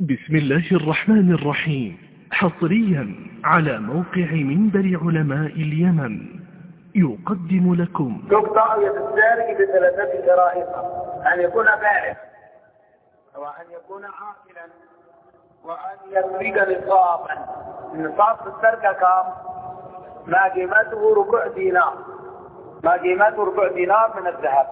بسم الله الرحمن الرحيم. حصريا على موقع منبر علماء اليمن يقدم لكم تقطع يد السارق بثلاثة شرائط: أن يكون بالغ، وأن يكون عاقلا، وأن يسرق نصابا. النصاب في السرقة كم؟ ما قيمته ربع دينار، ما قيمته ربع دينار من الذهب.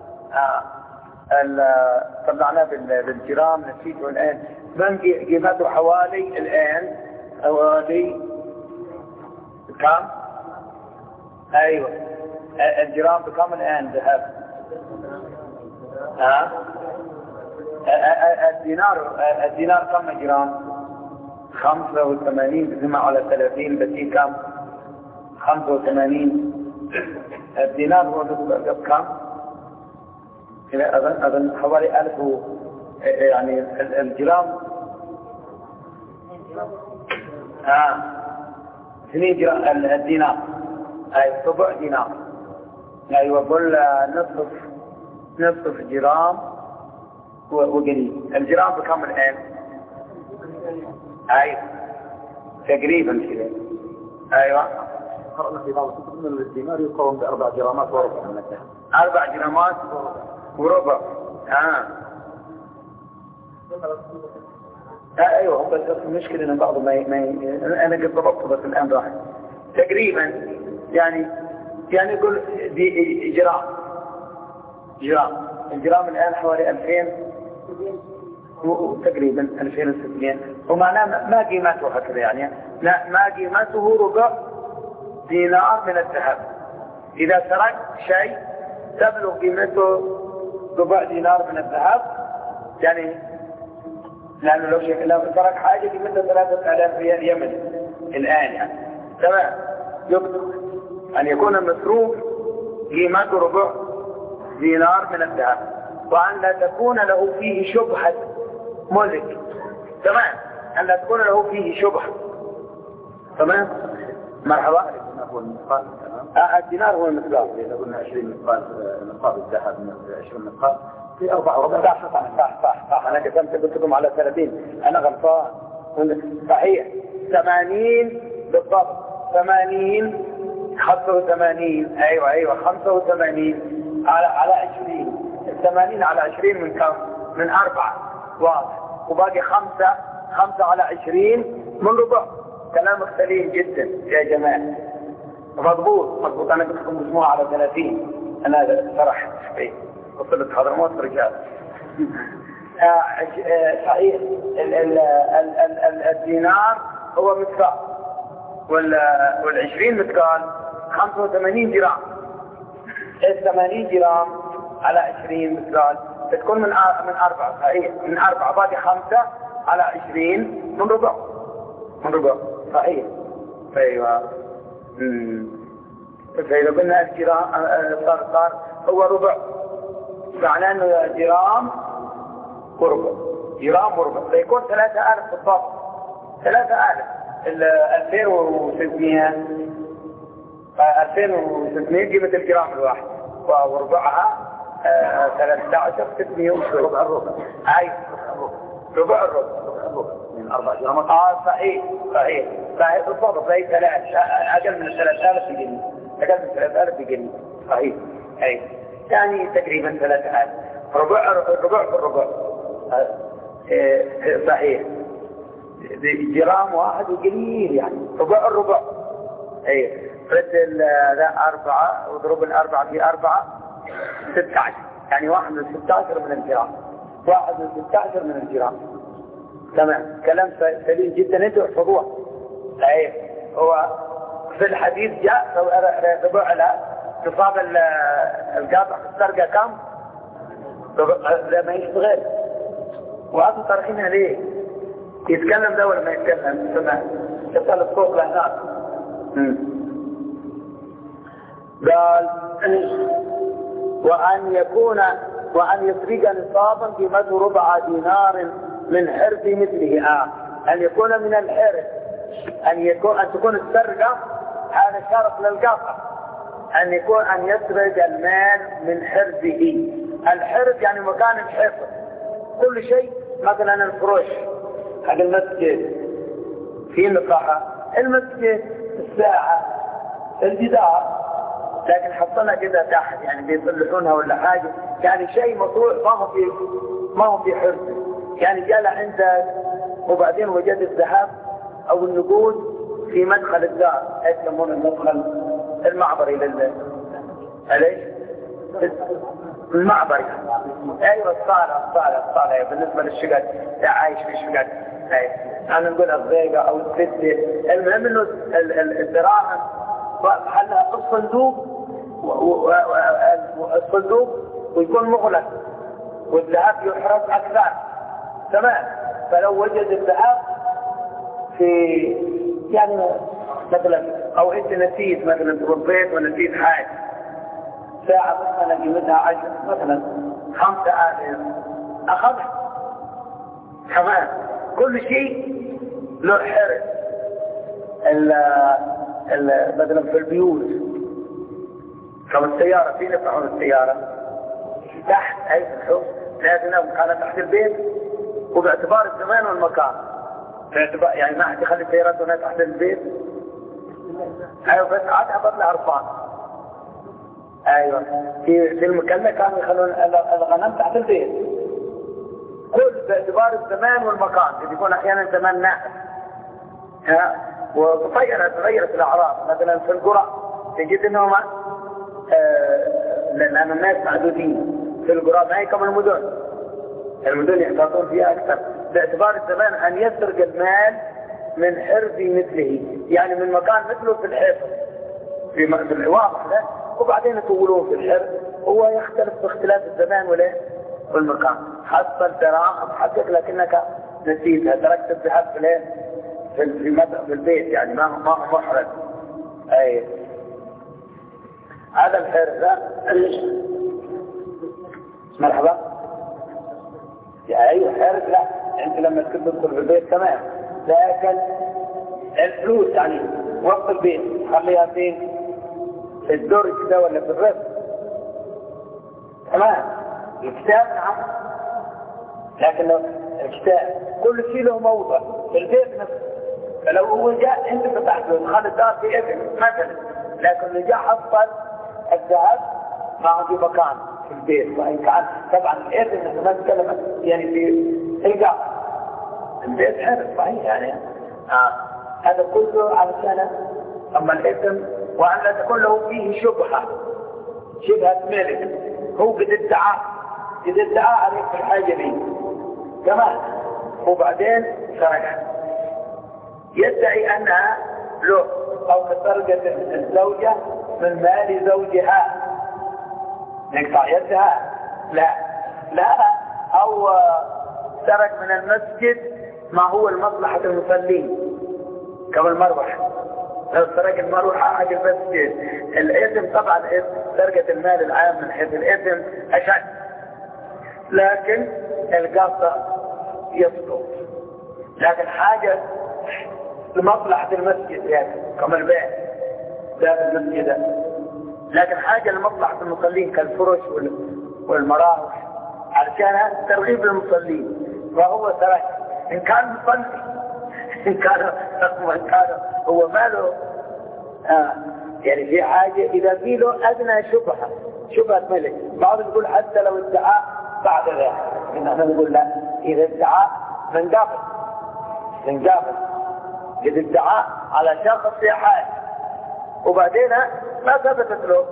طلعناه بالجرام نسيته الآن. من قيمته حوالي الآن حوالي كم؟ أيوة، الجرام بكم الآن ذهب؟ الدينار كم جرام؟ 85 بجمع على 30 بتي كم؟ 85. الدينار هو بكم؟ أظن حوالي 1000 يعني الجرام 2 جرام الدينار، أي ربع دينار. أيوة، قل نصف جرام وقليل. الجرام بكم الآن؟ أيوة تقريبا كذا. أيوة، قرأنا في بعض الكتب من الدينار يقارن ب4 جرامات وربع من الذهب. 4 جرامات وربع. ايوه، بس المشكله ان بعض ما انا قد ضبطت بس الان راح تقريبا يعني يقول دي جرام الجرام الان حوالي 2000 تقريبا 2600. ومعناه ما قيمته هكذا يعني، لا، ما قيمته ربع دينار من الذهب. اذا سرق شيء تبلغ قيمته ربع دينار من الذهب، يعني لأنه لو سرق حاجة قيمتها 3000 ريال يمني الآن يعني. تمام، يكتب أن يكون المسروق قيمته ربع دينار من الذهب، وأن لا تكون له فيه شبهة ملك. تمام، أن لا تكون له فيه شبهة. تمام، مرحبا. الدينار هو المثقال. إذا قلنا 20 مثقال نصاب الذهب من 20 مثقال في 4 وربع. صح. أنا قسمت قلت لكم على 30، أنا غلطان. صحيح، 80 بالضبط. 80 85. أيوة 85 على 20. 80 على 20 من كم؟ من 4. واضح. وباقي 5 على 20 من ربع. كلامك سليم جدا يا جماعة، مضبوط. أنا قلت لكم مجموعة على 30. أنا فرحت وصلت حضرموت رجال. صحيح، الدينار هو مثقال، وال20 مثقال 85 جرام. 80 جرام على 20 مثقال تكون من 4. صحيح، من 4 باقي 5 على 20 من ربع. صحيح. أيوة. فإذا قلنا الجرام صار هو ربع، معناه أنه جرام وربع فيكون 3000 بالضبط. 3000 2600 قيمة الجرام الواحد، وربعها 13600. ربع الربع. أي ربع من 4 جرامات. صحيح بالضبط. زي 3 أقل من 3000 بجنيه، أقل من 3000 بجنيه. صحيح. أي يعني تقريبا 3000. ربع بالربع. صحيح، جرام واحد وقليل يعني ربع الربع. ايه، رد 4 واضرب 4 في 4 16، يعني 1 من 16 من الجرام. 1 من 16 من الجرام. تمام، كلام سليم جدا، انتوا احفظوها. صحيح، هو في الحديث جاء ربع نصاب القاطع في السرقة كم؟ ما يشتغل. وأنتوا طرحينها ليه؟ يتكلم ده ولا ما يتكلم؟ سمع يطلع الصوت لهناك. قال وأن يسرق نصابا قيمته ربع دينار من حرث مثله. أن يكون من الحرث، أن تكون السرقة هذا شرط للقاطع، أن يسرق المال من حرثه. الحرث يعني مكان الحفظ، كل شيء، مثلا الفروش حق المسجد في مصلحة المسجد، الساعة، الجدار، لكن حطنا كده تحت يعني بيصلحونها ولا حاجة، يعني شيء مطروح ما هو في حرز، يعني جاء عندك وبعدين وجد الذهب أو النقود في مدخل الدار، يسمون المدخل المعبري ليش؟ المعبري. ايوه الصالة بالنسبة للشقق، لا عايش في شقق، انا نقول الضيقة او السدة، المهم انه الدراهم محلها في الصندوق ويكون مغلق والذهب يحرز اكثر، تمام. فلو وجد الذهب في يعني مثلا او انت نسيت مثلا تربيت ونسيت حاجة، ساعة مثلا قيمتها 10 مثلا 5,000 اخذها، تمام. كل شيء له حرز. مثلا في البيوت السيارة في نفعون السيارة تحت أي الحوض لازم كانت تحت البيت، وباعتبار الزمان والمكان، باعتبار يعني ما حد يخلي السيارات هنا تحت البيت. ايوه بس عادها بطلع عرفان. ايوه في المكلة كانوا يخلون الغنم تحت البيت، كل باعتبار الزمان والمكان، يكون احيانا زمان ناحس وتغيرت الاعراض. مثلا في القرى تجد انهم لان الناس معدودين في القرى ما هي كما المدن يحتاطون فيها اكثر، باعتبار الزمان ان يسرق المال من حرز مثله، يعني من مكان مثله في الحرز في الواضح ده، وبعدين يطولوه في الحرز. هو يختلف باختلاف الزمان والمكان. حصل دراهم حقك لكنك نسيتها، تركت الذهب في البيت، يعني ما هو محرز. اي هذا الحرز. مرحبا. ايوه حرز. لا انت لما تدخل في البيت تمام، لكن الفلوس يعني وسط البيت خليها فين؟ في الدرج كده ولا في الرف، تمام. الكتاب نعم، لكن الكتاب كل شيء له موضع في البيت نفسه. فلو هو جاء انت فتحت له دخل الدار في اذن مثلا، لكن اللي جاء حصل الذهب ما عنده مكان في البيت، وان كان طبعا الاذن ما نتكلم يعني في القاع البيت حرص صحيح يعني هذا كله علشان اما الاذن وان لا تكون له فيه شبهه ملك، هو قد ادعى عليك في الحاجه دي كمان، وبعدين سرقها، يدعي انها له، او سرقت الزوجه من مال زوجها نقطع يدها، لا او سرق من المسجد ما هو المصلحة المصلين كما المروحة، لو سرق المروحة حق المسجد الإثم طبعا سرقة المال العام من حيث الإثم أشد، لكن القصة يسقط. لكن حاجة لمصلحة المسجد يعني كما البيع ده المسجد، لكن حاجة لمصلحة المصلين كالفرش والمراوح علشان ترغيب المصلين، وهو سرق. إن كان مصلي إن كان هو ماله يعني في حاجة إذا في له أدنى شبهة ملك. بعض يقول حتى لو ادعى بعد ذلك، نحن نقول لا، إذا ادعى ننقابل إذا ادعى على شخص في حاجة وبعدين ما ثبتت له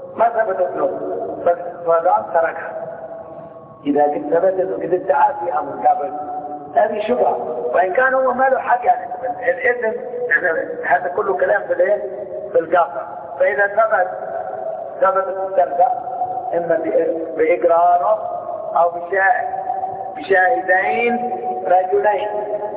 فقام تركها. إذا كنت ثبتت وكذا ادعى فيها مقابل هذه شبهة، وإن كان هو ما له حق يعني الإذن هذا كله كلام في القاطع. فإذا ثبتت السرقة إما بإقراره أو بشاهدين رجلين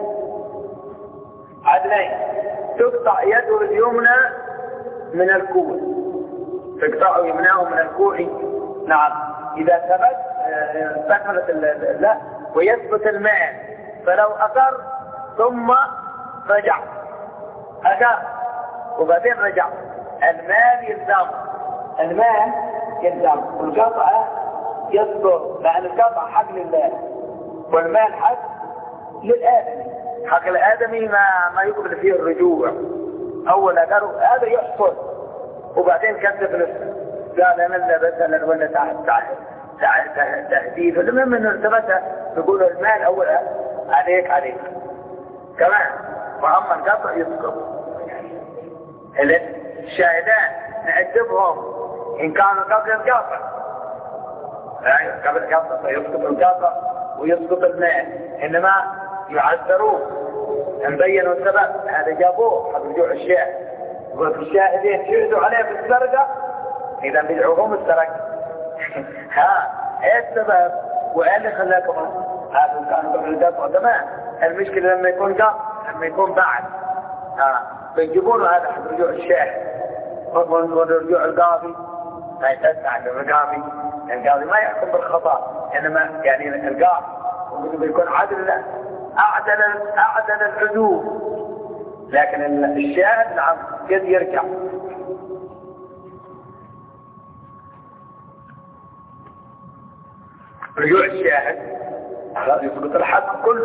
عدلين، تقطع يده اليمنى من الكوع، تقطع يمناه من الكوع. نعم إذا ثبت استكملت لا ويثبت المال، فلو أقر ثم رجع وبعدين رجع المال يلزم والقطع يصدر، لأن القطع حق لله والمال حق للآدمي. حق الآدمي ما يقبل فيه الرجوع. أولا قالوا هذا يحصل، وبعدين كذب نفسه قال أنا اللي مثلا ولا تهديد. المهم إنه ثبت يقولوا المال أولا عليك كمان، وأما القطع يسقط. الشاهدان نعذبهم إن كانوا قبل القطع، يعني قبل القطع فيسقط القطع ويسقط المال، إنما يعذرون ان بينوا السبب. هذا جابوه حق رجوع الشاهد، يقول الشاهدين شهدوا عليه بالسرقة، اذا بدعوهم السرقة. ايه السبب وايه اللي خلاكم هذا كانوا قبل القطع تمام. المشكلة لما يكون قطع، لما يكون بعد بيجيبونه هذا حق رجوع الشاهد. ورجوع القاضي ما يتسع القاضي ما يحكم بالخطأ، انما يعني القاضي بيكون عدل، أعدل الحدود، لكن الشاهد نعم قد يرجع. رجوع الشاهد يسقط الحق كله.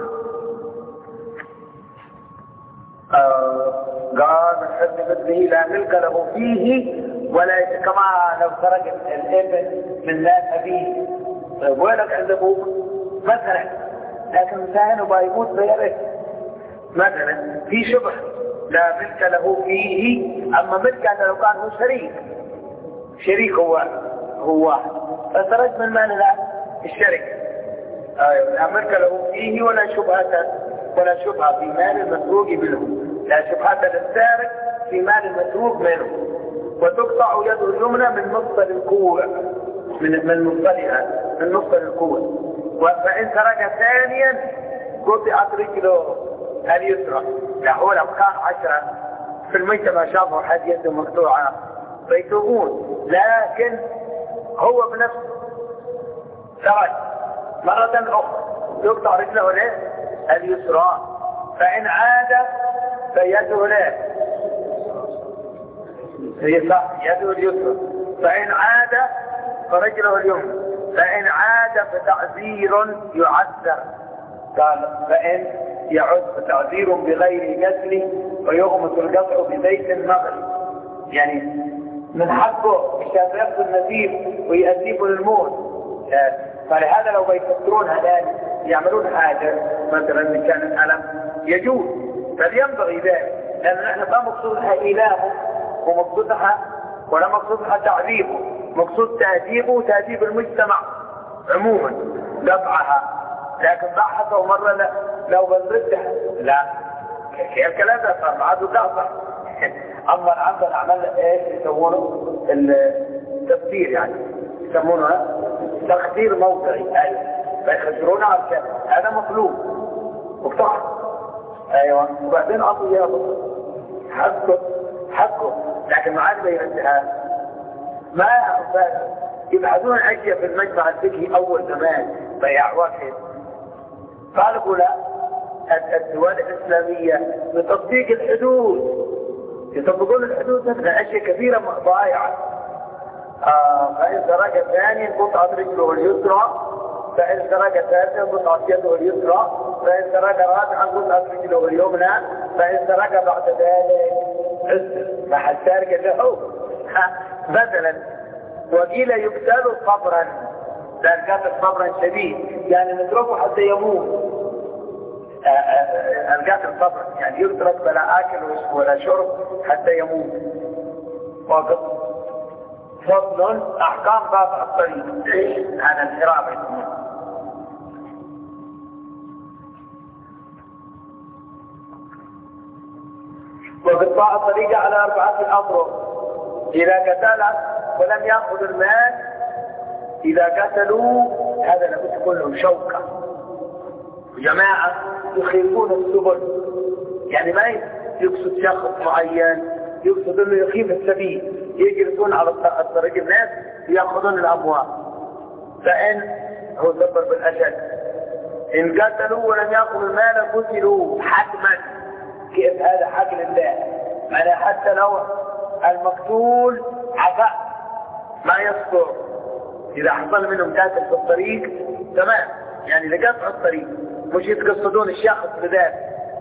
قال من حسن مثله لا ملك له فيه ولا، كما لو سرق الابن من مال أبيه. طيب وينك عند أبوك مثلا، لكن مثلا وبيموت بيرث مثلا في شبه لا ملك له فيه. اما ملك لو كان هو شريك هو فسرق من مال الشركه. لا ملك له فيه ولا شبهه في مال المسروق منه، لا شبهه للسارق في مال المسروق منه. وتقطع يده اليمنى من مفصل الكوع، من مفصل الكوع. فإن سرق ثانيا قطعت رجله اليسرى. هو لو كان 10 في المجتمع شافوا حد يده مقطوعة فيتوبون، لكن هو بنفسه سرق مرة أخرى يقطع رجله اليسرى. فإن عاد فيده يده اليسرى. فإن عاد فرجله اليمنى. فإن عاد فتعذير يعذر. قال فإن يعد فتعذير بغير قتل ويغمس القطع بزيت المغرب. يعني من حقه مشان يأخذ النزيف ويأذيبه للموت. فلهذا لو بيفكرون هذان يعملون حاجة مثلا إن كان الألم يجوز، فلينبغي ذلك، لأن نحن ما مقصودها إلهه ومقصودها ولا مقصودها تعذيبه، مقصود تهذيبه وتهذيب المجتمع عموما دفعها. لكن بحثوا مرة لو بنردها لا، الكلام ده صار عادوا دافع. اما عندنا عمل ايش يسمونه التفسير، يعني يسمونه تخدير موضعي، فيخسرون على الكلام هذا مطلوب وقطع. ايوه وبعدين اعطوا اياه حقه، لكن ما عاد بيردها. ما يبعثون أشياء في المجمع الفقهي أول زمان بيع واحد. قالوا لا، الدول الإسلامية بتطبيق الحدود يطبقون الحدود مثل أشياء كثيرة ضائعة. فإن سرق ثاني قطعت رجله اليسرى، فإن سرق ثالثا قطعت يده اليسرى، فإن سرق رابعا قطعت رجله اليمنى، فإن سرق بعد ذلك عسر مع السارق له مثلا. وقيل يقتل صبرا، لأن قتل صبرا شديد يعني نتركه حتى يموت. القتل صبرا يعني يترك بلا آكل ولا شرب حتى يموت. وقت فضل أحكام قاطع الطريق هذا الحرام. وقطاع الطريق على 4 أطرق. إذا قتل ولم يأخذ المال، إذا قتلوا هذا لابد يكون لهم شوكة. جماعة يخيفون السبل، يعني ما يقصد شخص معين، يقصد انه يخيف السبيل، يجلسون على الطريق الناس يأخذون الأموال. فإن هو سبر بالأشد إن قتلوا ولم يأخذوا المال قتلوا حتما. كيف هذا حق لله؟ يعني حتى لو المقتول عفا ما يصدر، إذا حصل منهم قاتل في الطريق تمام، يعني لقطع الطريق مش يتقصدون الشخص بذات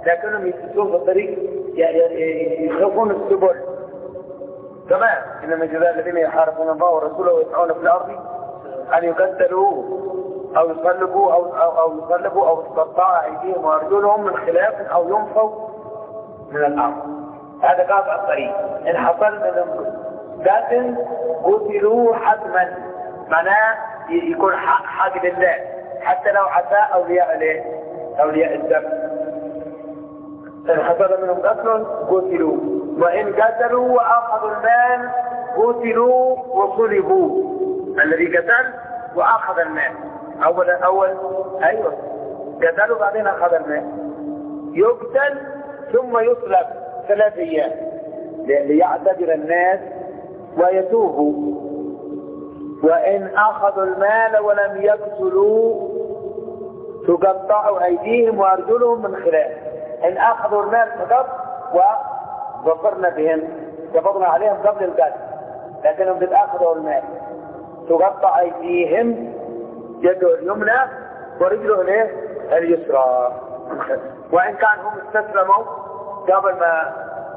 لكنهم يسلكون في الطريق يخافون السبل. تمام. إنما جزاء الذين يحاربون الله ورسوله ويسعون في الأرض أن يقتلوا أو يصلبوا أو تقطع أيديهم وأرجلهم من خلاف أو ينفوا من الأرض. هذا قاطع الطريق. إن حصل منهم قتل قتلوا حتما، معناه يكون حق لله حتى لو عسى أولياء الدم. إن حصل منهم قتل قتلوا، وإن قتلوا وأخذوا المال قتلوا وصلبوا. الذي قتل وأخذ المال أول أيوة قتلوا بعدين أخذ المال، يقتل ثم يصلب 3 أيام ليعتبر الناس ويتوبوا. وإن أخذوا المال ولم يقتلوا تقطع أيديهم وأرجلهم من خلاف. إن أخذوا المال فقط وظفرنا بهم قبضنا عليهم قبل القتل، لكنهم بتأخذوا المال تقطع أيديهم، يده اليمنى ورجله اليسرى. وإن كان هم استسلموا قبل ما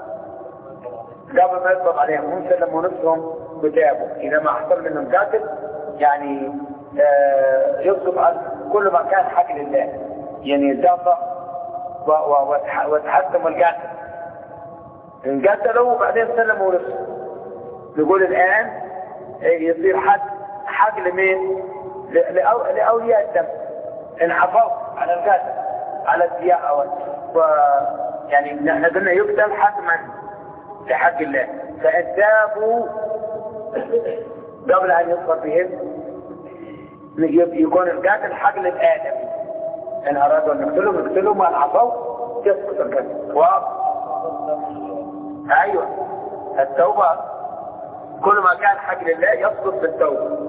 يقبض عليهم، هم سلموا نفسهم وتابوا. إذا ما حصل منهم قاتل يعني يصرف عن كل ما كان حق لله، يعني يدافع وتحكم القاتل. إن قتلوا وبعدين سلموا نفسهم، نقول الآن يصير حق لمين؟ لأولياء الدم. إن حفظوا على القاتل على الدياء يعني نحن قلنا يقتل حتما لحق الله. فإن تابوا قبل أن يصفر بهم يكون القاتل حق للآدم. إن أرادوا أن نقتلهم وأن عصوا يسقط القتل. أيوة التوبة كل ما كان حق لله يسقط بالتوبة.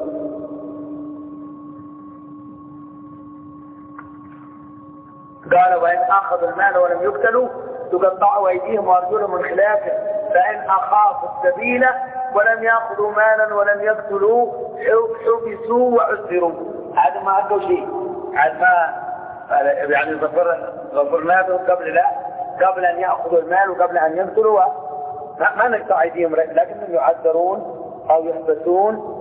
قال وإن أخذوا المال ولم يقتلوا تقطعوا أيديهم وأرجلهم من خلاف. فإن أخافوا السبيل ولم يأخذوا مالا ولم يقتلوا حبسوا وعذروا. هذا ما عنده شيء، هذا ما يعني ظفرناهم قبل أن يأخذوا المال وقبل أن يقتلوا ما نقطع أيديهم، لكنهم يعذرون أو يحبسون.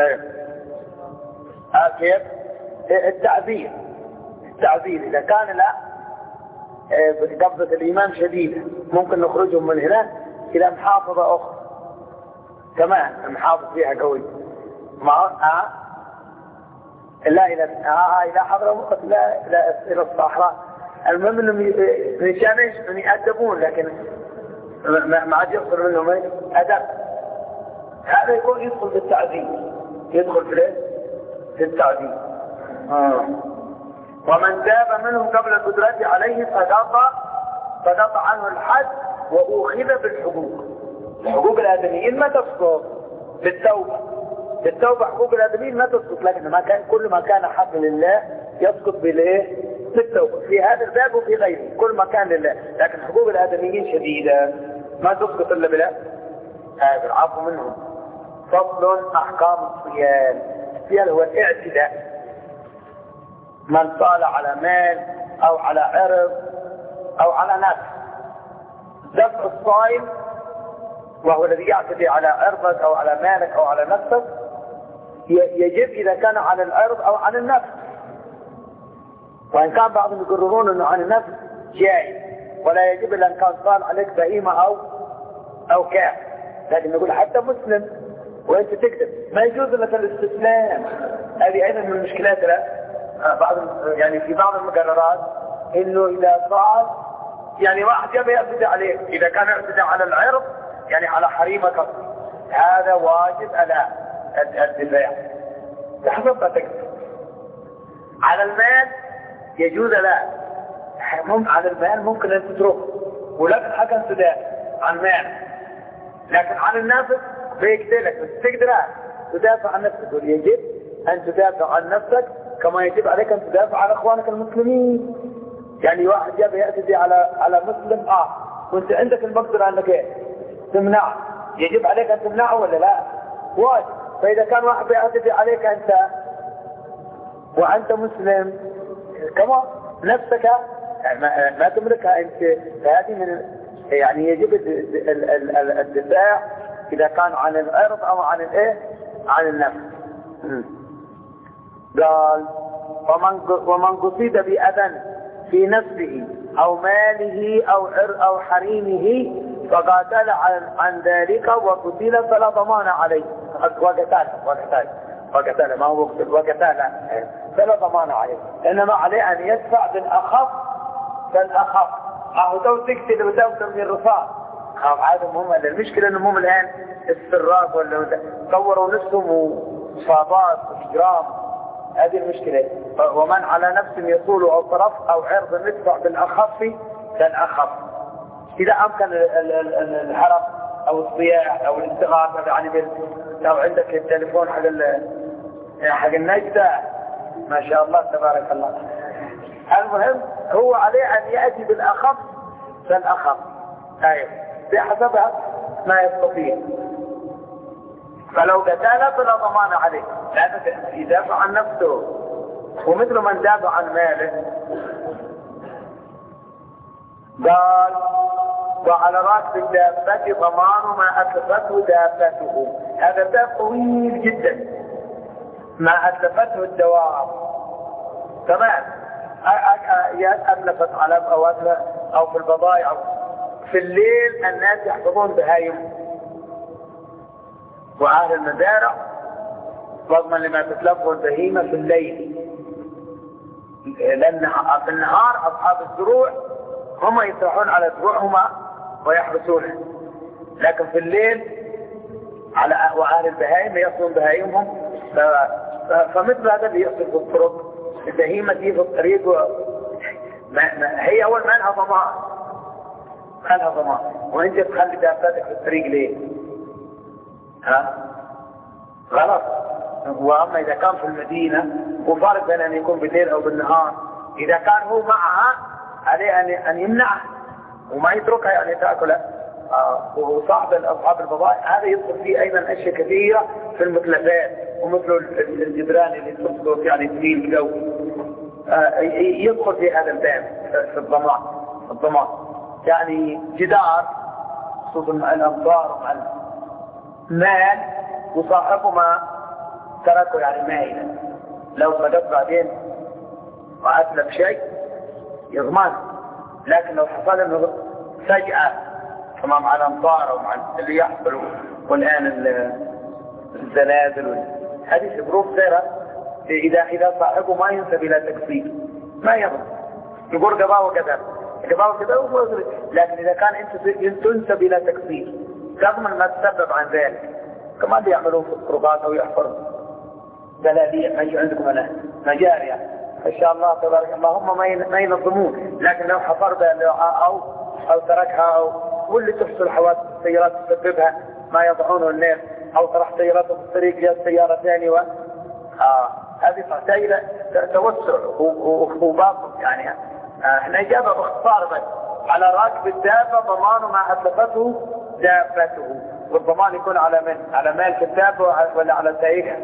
كيف؟ التعذير إذا كان لا قبضة الإيمان شديدة ممكن نخرجهم من هنا إلى محافظة أخرى كمان المحافظ فيها قوي لا إلى حضرموت لا إلى الصحراء. المهم إنهم يأدبون، لكن ما عاد يصل منهم أدب. هذا يكون يدخل في التعذيب، يدخل في التعذيب. ومن تاب منهم قبل القدرة عليه فقطع عنه الحد وأخذ بالحقوق. حقوق الآدميين ما تسقط بالتوبة حقوق الآدميين ما تسقط، لكن كل ما كان حق لله يسقط بالتوبة في هذا الباب وفي غيره. كل ما كان لله، لكن حقوق الآدميين شديدة ما تسقط إلا بالعفو منهم. فصل أحكام الصيام هو الاعتداء. من صال على مال أو على عرض أو على نفس. دفع الصائم وهو الذي يعتدي على عرضك أو على مالك أو على نفسك يجب إذا كان على العرض أو عن النفس. وإن كان بعضهم يقررون أنه عن النفس جائز ولا يجب إلا أن كان صال عليك بهيمة أو كافر، لكن نقول حتى مسلم وأنت تكذب ما يجوز لك الاستسلام. هذه أيضا من المشكلات يعني في بعض المقررات إنه إذا صار يعني واحد يبي يعتدي عليك، إذا كان يعتدي على العرض يعني على حريمك هذا واجب على الدفاع تحفظ ما تكذب. على المال يجوز لا، على المال ممكن أن تتركه ولكن حكم تدافع عن المال، لكن عن النفس بيقتلك بس تقدر تدافع عن نفسك. يجب أن تدافع عن نفسك كما يجب عليك أن تدافع عن أخوانك المسلمين. يعني واحد يبي يعتدي على مسلم وانت عندك المقدرة أنك تمنعه، يجب عليك أن تمنعه ولا لا؟ واجب. فإذا كان واحد يعتدي عليك أنت وأنت مسلم كما نفسك ما تملكها أنت. فهذه من يعني يجب الدفاع إذا كان عن الأرض أو عن الإيه عن النفس. قال ومن قصد بأذى في نفسه أو ماله أو حريمه فقاتل عن ذلك وقتل فلا ضمان عليه. وقتل ما هو وقتل فلا ضمان عليه، إنما عليه أن يدفع بالأخف فالأخف. أهو تقتل وتوصل من الرصاص هذا مهم. المشكلة أنهم الآن السراق ولا طوروا نفسهم وصابات وإجرام. هذه المشكلة. ومن على نفس يطول أو طرف أو عرض يدفع بالأخف فالأخف. إذا أمكن الهرب أو الصياح أو الاستغاثة يعني لو عندك التليفون حق النجدة ما شاء الله تبارك الله. المهم هو عليه أن يأتي بالأخف فالأخف. أيوه بحسبها ما يستطيع. فلو قتال فلا ضمان عليه لأنه يدافع عن نفسه ومثل من دافع عن ماله. قال وعلى رأس الدابة ضمان ما أتلفته دابته. هذا باب طويل جدا. ما أتلفته الدواب تمام. أتلفت على أو في البضائع في الليل الناس يحفظون بهايم وأهل المزارع رغما لما تتلفه البهيمة في الليل. لأن في النهار أصحاب الزروع هم يسرحون على زروعهم ويحبسونها، لكن في الليل على وأهل البهائم يصلون بهائمهم. فمثل هذا اللي يصل في الطرق البهيمة دي في الطريق هي أول ما لها ضمان وانت تخلي دابتك في الطريق ليه؟ غلط. وأما إذا كان في المدينة وفارق بين أن يكون بالليل أو بالنهار، إذا كان هو معها عليه أن يمنعه وما يتركها يعني تأكله. وصاحب أصحاب البضائع هذا يدخل فيه أيضا أشياء كثيرة في المتلفات ومثل الجدران اللي تصدق يعني تميل الجو يدخل في هذا الباب في الضمان. يعني جدار خصوصا مع الأمطار ومع المال وصاحبه ما تركه يعني مائلا. لو صدق بعدين وأتلف شيء يضمن. لكن لو حصل انه فجأة كما مع الأمطار ومع اللي يحصل والآن الزلازل هذه ظروف سيرة. إذا صاحبه ما ينسب إلى تكفير ما يضمن. يقول قضاء وكذا لكن إذا كان أنت تنسب إلى تكفير تضمن ما تسبب عن ذلك. كما اللي يعملون في الطرقات أو يحفروا بلدية ما يجي عندكم أنا مجارية إن شاء الله تبارك الله هم ما ينظمون. لكن لو حفر بها أو تركها أو واللي تحصل حوادث السيارات تسببها ما يضعونه الناس أو طرح سيارته في الطريق جاءت سيارة ثانية هذه تحتاج إلى توسع وباطل. يعني احنا إجابة باختصار بس على راكب الدابة ضمان ما أتلفته دابته. والضمان يكون على من؟ على مالك الدابة ولا على سائقها؟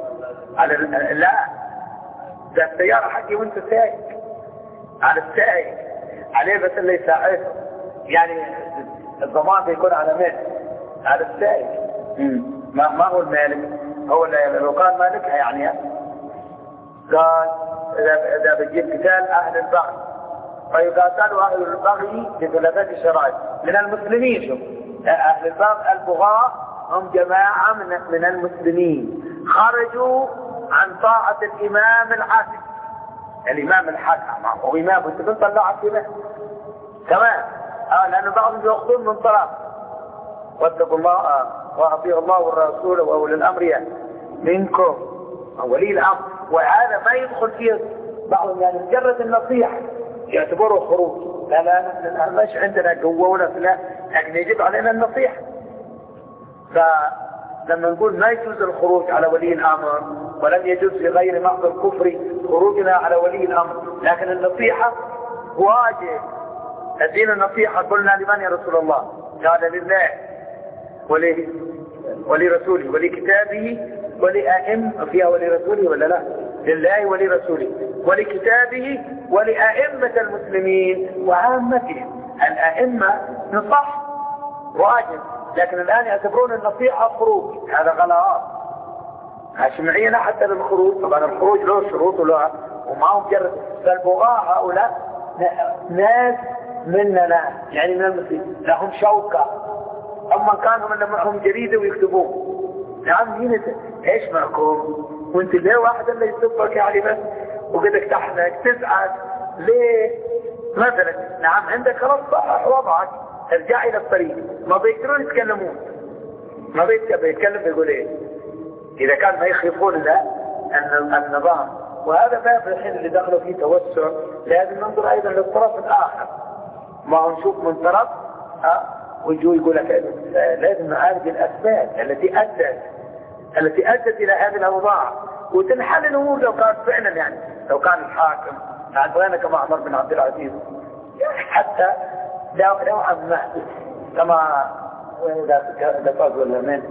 لا ده السيارة حقي وانت سائق. على السائق عليه بس اللي يساعده. يعني الضمان بيكون على من؟ على السائق. ما هو المالك؟ هو لو كان مالكها يعني قال إذا بتجيب قتال أهل البغي فيقاتلوا أهل البغي بثلاثة شرائط من المسلمين. شوف أهل البغي البغاء هم جماعة من المسلمين خرجوا عن طاعة الإمام الحاكم. الإمام الحاكم هو إمام وانت بنطلعك كده تمام. لأن بعضهم يأخذون من طرف واتقوا الله وأطيعوا الله والرسول وأولي الأمر منكم ولي الأمر. وهذا ما يدخل فيه بعضهم يعني مجرد النصيحة يعتبره خروج. لا مش عندنا قوة ولا لا، لكن يجب علينا النصيحة. فلما نقول ما يجوز الخروج على ولي الأمر ولم يجوز في غير محض الكفر خروجنا على ولي الأمر، لكن النصيحة واجب. الدين النصيحة قلنا لمن يا رسول الله؟ قال لله ولرسوله ولكتابه ولأئمة فيها ولرسوله ولا لا؟ لله ولرسوله ولكتابه ولأئمة المسلمين وعامتهم. الأئمة نصح واجب، لكن الآن يعتبرون النصيحة خروج، هذا غلط. هاشمعينا حتى للخروج، طبعا الخروج له شروط له ومعهم جرد. فالبغاة هؤلاء ناس مننا، يعني من المسلمين لهم شوكة، أما كانوا من معهم جريدة ويكتبون. نعم هنا ايش معكم وانت ليه واحد اللي يصبك يعني بس وقدك تحنك تزعل ليه مثلا؟ نعم عندك خلاص صحح وضعك، ارجع الى الطريق. ما بيقدرون يتكلمون، ما بيتكلم بيقول ايه اذا كان ما يخيفون له النظام. وهذا باب الحين اللي دخلوا فيه توسع. لازم ننظر ايضا للطرف الاخر، ما هو نشوف من طرف ويجوا يقول لك لازم نعالج الاسباب التي ادت الى هذه الاوضاع وتنحل الامور. لو كانت فعلا يعني لو كان الحاكم عندنا كما عمر بن عبد العزيز حتى نوعا ما كما لا فاز ولا من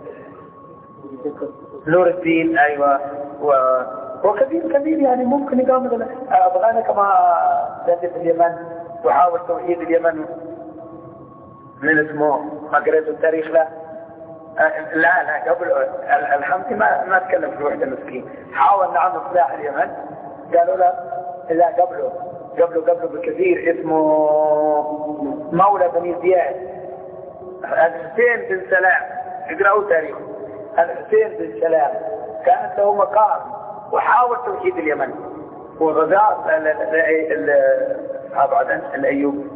نور الدين ايوه وكثير يعني ممكن يقام افغان كما في اليمن وحاول توحيد اليمن من اسمه ما قريت التاريخ له. لا قبل الحمد ما تكلم في الوحدة المسكين. حاول نعم اصلاح اليمن، قالوا لا قبله بكثير اسمه مولى بني زياد الحسين بن سلام، اقرأوا تاريخه. الحسين بن سلام كانت له مقام وحاول توحيد اليمن وغزاة عدن الايوب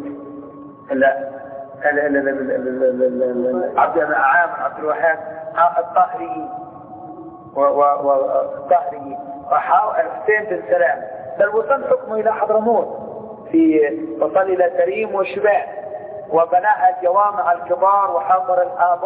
عبد الوهاب الطاهري والطاهري وحاول الحسين بن سلام بل وصل حكمه الى حضرموت وصل الى تريم وشباب وبناء الجوامع الكبار وحفر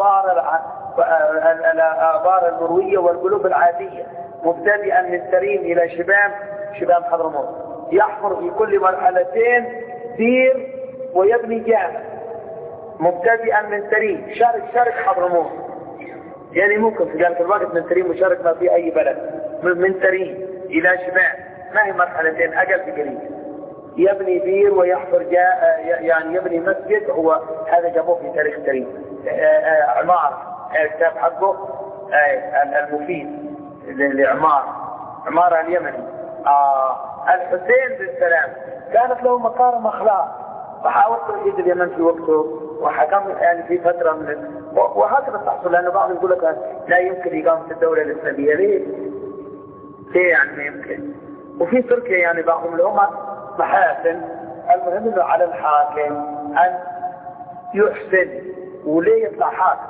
الآبار المروية والقلوب العادية مبتدئا من تريم الى شباب حضرموت. يحفر في كل مرحلتين بير ويبني جامع مبتدئا من تريم شرق حضرموت. يعني ممكن في ذلك الوقت من تريم وشرق ما في اي بلد، من تريم الى شباب ما هي مرحلتين اقل بقليل. يبني بير ويحفر يعني يبني مسجد. هو هذا جابوه في تاريخ تريم. عمار الكتاب حقه المفيد عمار اليمني. الحسين بن سلام كانت له مكارم اخلاق وحاول توحيد اليمن في وقته وحكم يعني في فترة وهكذا تحصل. لأنه بعض يقول لك لا يمكن إقامة الدولة الإسلامية. ليه يعني ما يمكن؟ وفي تركيا يعني بعضهم لهم محاسن. المهم انه على الحاكم أن يحسن. وليه يطلع حاكم؟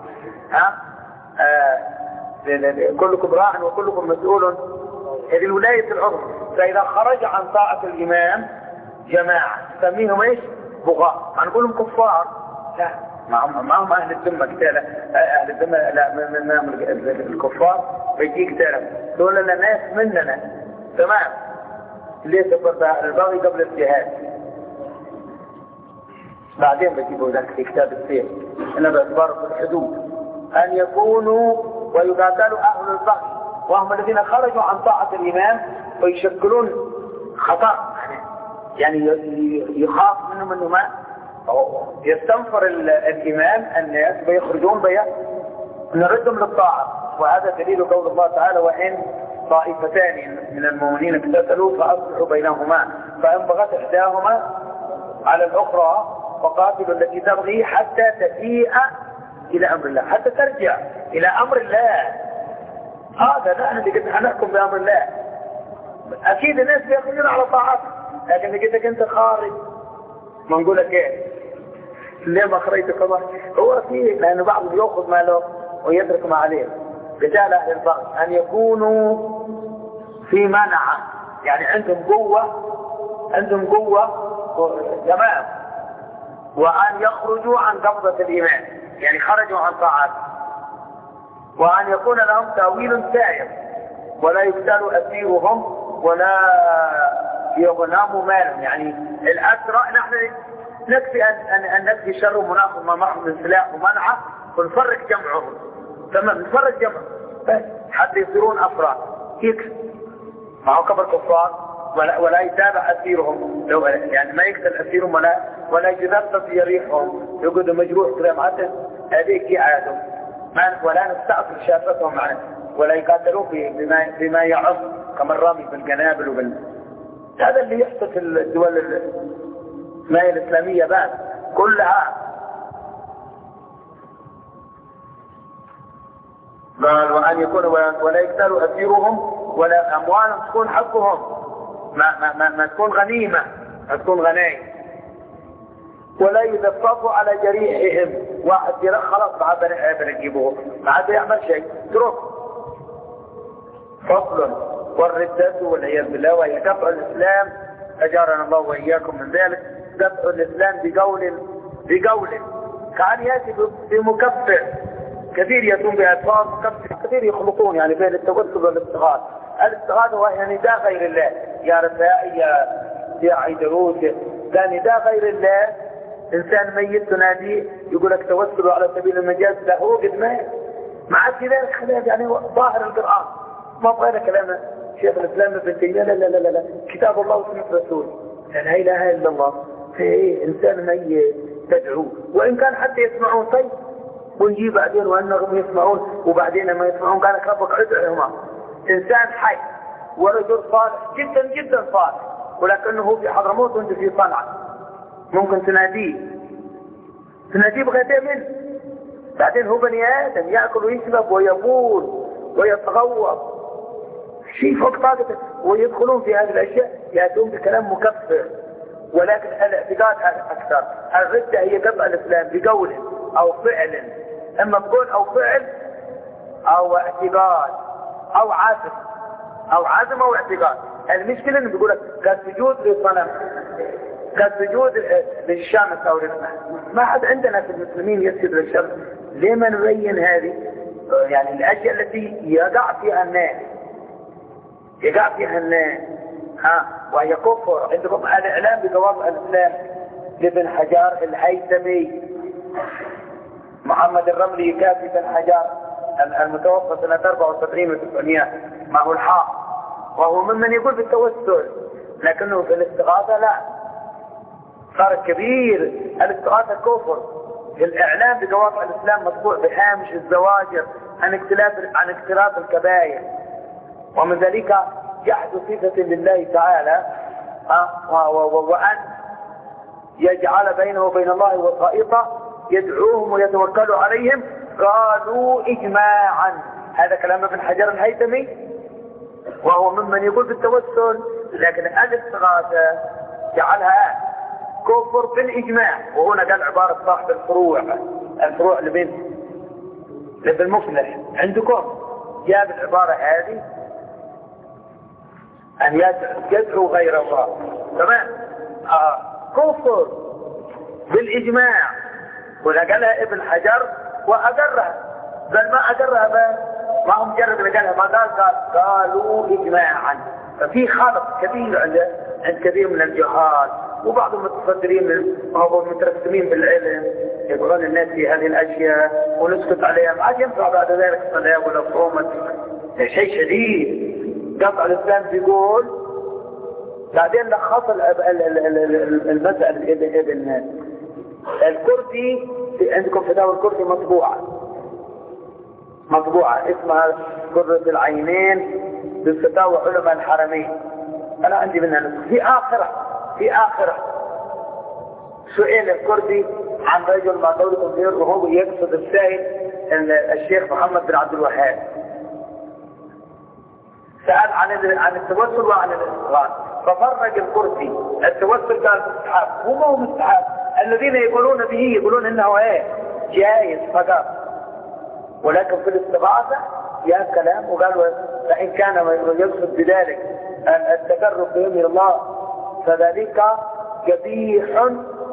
كلكم راع وكلكم مسؤول. هذه الولاية العظمى. فإذا خرج عن طاعة الإمام جماعة تسميهم ايش؟ بغاة. ما نقولهم كفار، لا معهم اهل الذمة قتالة. اهل الذمة لا من الكفار بيجي قتالة دول لنا ناس مننا تمام. ليه سبب البغي قبل الجهاد؟ بعدين بيجيبوا ذلك في كتاب السير انه باعتبار الحدود ان يكونوا ويقاتلوا اهل البغي وهم الذين خرجوا عن طاعة الامام ويشكلون خطر. يعني يخاف منهم انه ما يستنفر الامام الناس بيخرجون نردهم للطاعة. وهذا دليل قول الله تعالى وإن طائفتان من المؤمنين اقتتلوا فأصلحوا بينهما فإن بغت إحداهما على الأخرى وقاتلوا التي تبغي حتى تفيء إلى أمر الله، حتى ترجع إلى أمر الله. هذا نحن اللي قد نحكم بأمر الله. أكيد الناس بيخرجون على طاعته، لكن لقيتك أنت خارج ما نقول لك إيه ليه ما خرجت خبر؟ هو فيه لأنه بعضهم يأخذ ماله ويترك ما عليه. رجال أهل البغي أن يكونوا في منع، يعني عندهم قوة تمام، وأن يخرجوا عن قبضة الإيمان، يعني خرجوا عن طاعته، وأن يكون لهم تأويل سائر ولا يقتل أسيرهم ولا يغنموا مالهم. يعني الأسرى نحن نكفي أن نكفي شرهم ونأخذ ما معهم من سلاح ومنعه ونفرق جمعهم، تمام، نفرق جمعهم بس حتى يصيرون أفراد يكفي. ما هو كبر كفار ولا يتابع أسيرهم، لو يعني ما يقتل أسيرهم ولا يتذبذب في ريحهم يقعدوا مجروح كلام عسل، هذيك عادهم ولا نستأصل شافتهم معنا ولا يقاتلون بما يعظ كما الرامي بالقنابل هذا اللي يحصل في الدول الإسلامية بعد كلها. قال وأن يكون ولا يقتلوا أسيرهم ولا أموالهم تكون حقهم، ما تكون غنيمة، ما تكون غنائم، ولا يدفقوا على جريحهم. واحد خلاص ما عاد بنجيبه، ما عاد يعمل شيء، اترك. فصل والردة والعياذ بالله، وهي دفع الإسلام، أجارنا الله وإياكم من ذلك. دفع الإسلام بقول كان يأتي بمكفر كثير، يتم بألفاظ مكفر كثير يخلطون يعني بين التوسل والاستغاثة. الاستغاثة وهي نداء غير الله، يا رفاعي يا عيدروس، ده نداء غير الله. إنسان ميت تناديه يقول لك توسلوا على سبيل المجاز، لا هو قد مات. مع ذلك خلاف يعني ظاهر القرآن، ما بغير كلام شيخ الإسلام ابن تيمية، لا كتاب الله وسنة رسول، لا إله إلا الله. في إنسان ميت تدعوه، وإن كان حتى يسمعون طيب، ونجي بعدين وأنهم يسمعون وبعدين ما يسمعون قال لك ربك ادعهما. إنسان حي ورجل صالح جدا جدا صالح، ولكنه في حضرموت وانت في صنعاء، ممكن تناديه بغير منه. بعدين هو بني آدم يأكل ويشرب ويبول ويتغوط شيء فوق طاقته، ويدخلون في هذه الأشياء يأتون بكلام مكفر. ولكن الاعتقاد أكثر. الردة هي قطع الإسلام بقول أو فعل، إما بقول أو فعل أو اعتقاد أو عزم أو اعتقاد. المشكلة إنه بيقول لك كالسجود للصنم، كالسجود للشمس أو للماء. ما حد عندنا في المسلمين يسجد للشمس. ليه ما نبين هذه يعني الأشياء التي يقع فيها الناس وهي كفر. عندكم الإعلام بجواز الإسلام لابن حجار الهيثمي، محمد الرملي كافي بن حجار المتوفى سنة 74 و900 معه الحاء، وهو ممن يقول بالتوسل، لكنه في الاستغاثة لا، فرق كبير. الاستغاثة كفر. الإعلام بجواز الإسلام مطبوع بهامش الزواجر عن اقتراف الكبائر، ومن ذلك جحد صفة لله تعالى، وأن يجعل بينه وبين الله وسائطا يدعوهم ويتوكلوا عليهم. قالوا إجماعا، هذا كلام ابن حجر الهيثمي، وهو ممن يقول بالتوسل، لكن الاستغاثة جعلها كفر بالإجماع. وهنا قال عبارة صاحب الفروع لابن مفلح عندكم جاب العبارة هذه أن يدعو غير الله، تمام. كفر بالإجماع، ولقالها ابن حجر وأقرها، بل ما أقرها ما هم مجرد اللي قالها، ما قالوا إجماعا. ففي خلط كبير عند كثير من الجهال، وبعض المتصدرين وهم مترسمين بالعلم يقولون الناس في هذه الأشياء ونسكت عليها، ما عاد ينفع بعد ذلك الصلاة ولا صوم. شيء شديد. قطع الإسلام بيقول بعدين لخص المسألة ابن الكردي. عندكم فتاوى الكردي مطبوعة اسمها قرة العينين بالفتاوى علماء الحرمين. أنا عندي منها نسخة. في آخرة سئل الكردي عن رجل ما قولكم فيه، وهو يقصد السائل الشيخ محمد بن عبد الوهاب، سأل عن التوسل وعن الاستغاثة، ففرق الكردي. التوسل قال مستحب، هو مستحب. الذين يقولون به يقولون انه جائز فقط، ولكن في الاستغاثة جاء كلام وقالوا فإن كان يقصد بذلك التقرب به إلى الله فذلك قبيح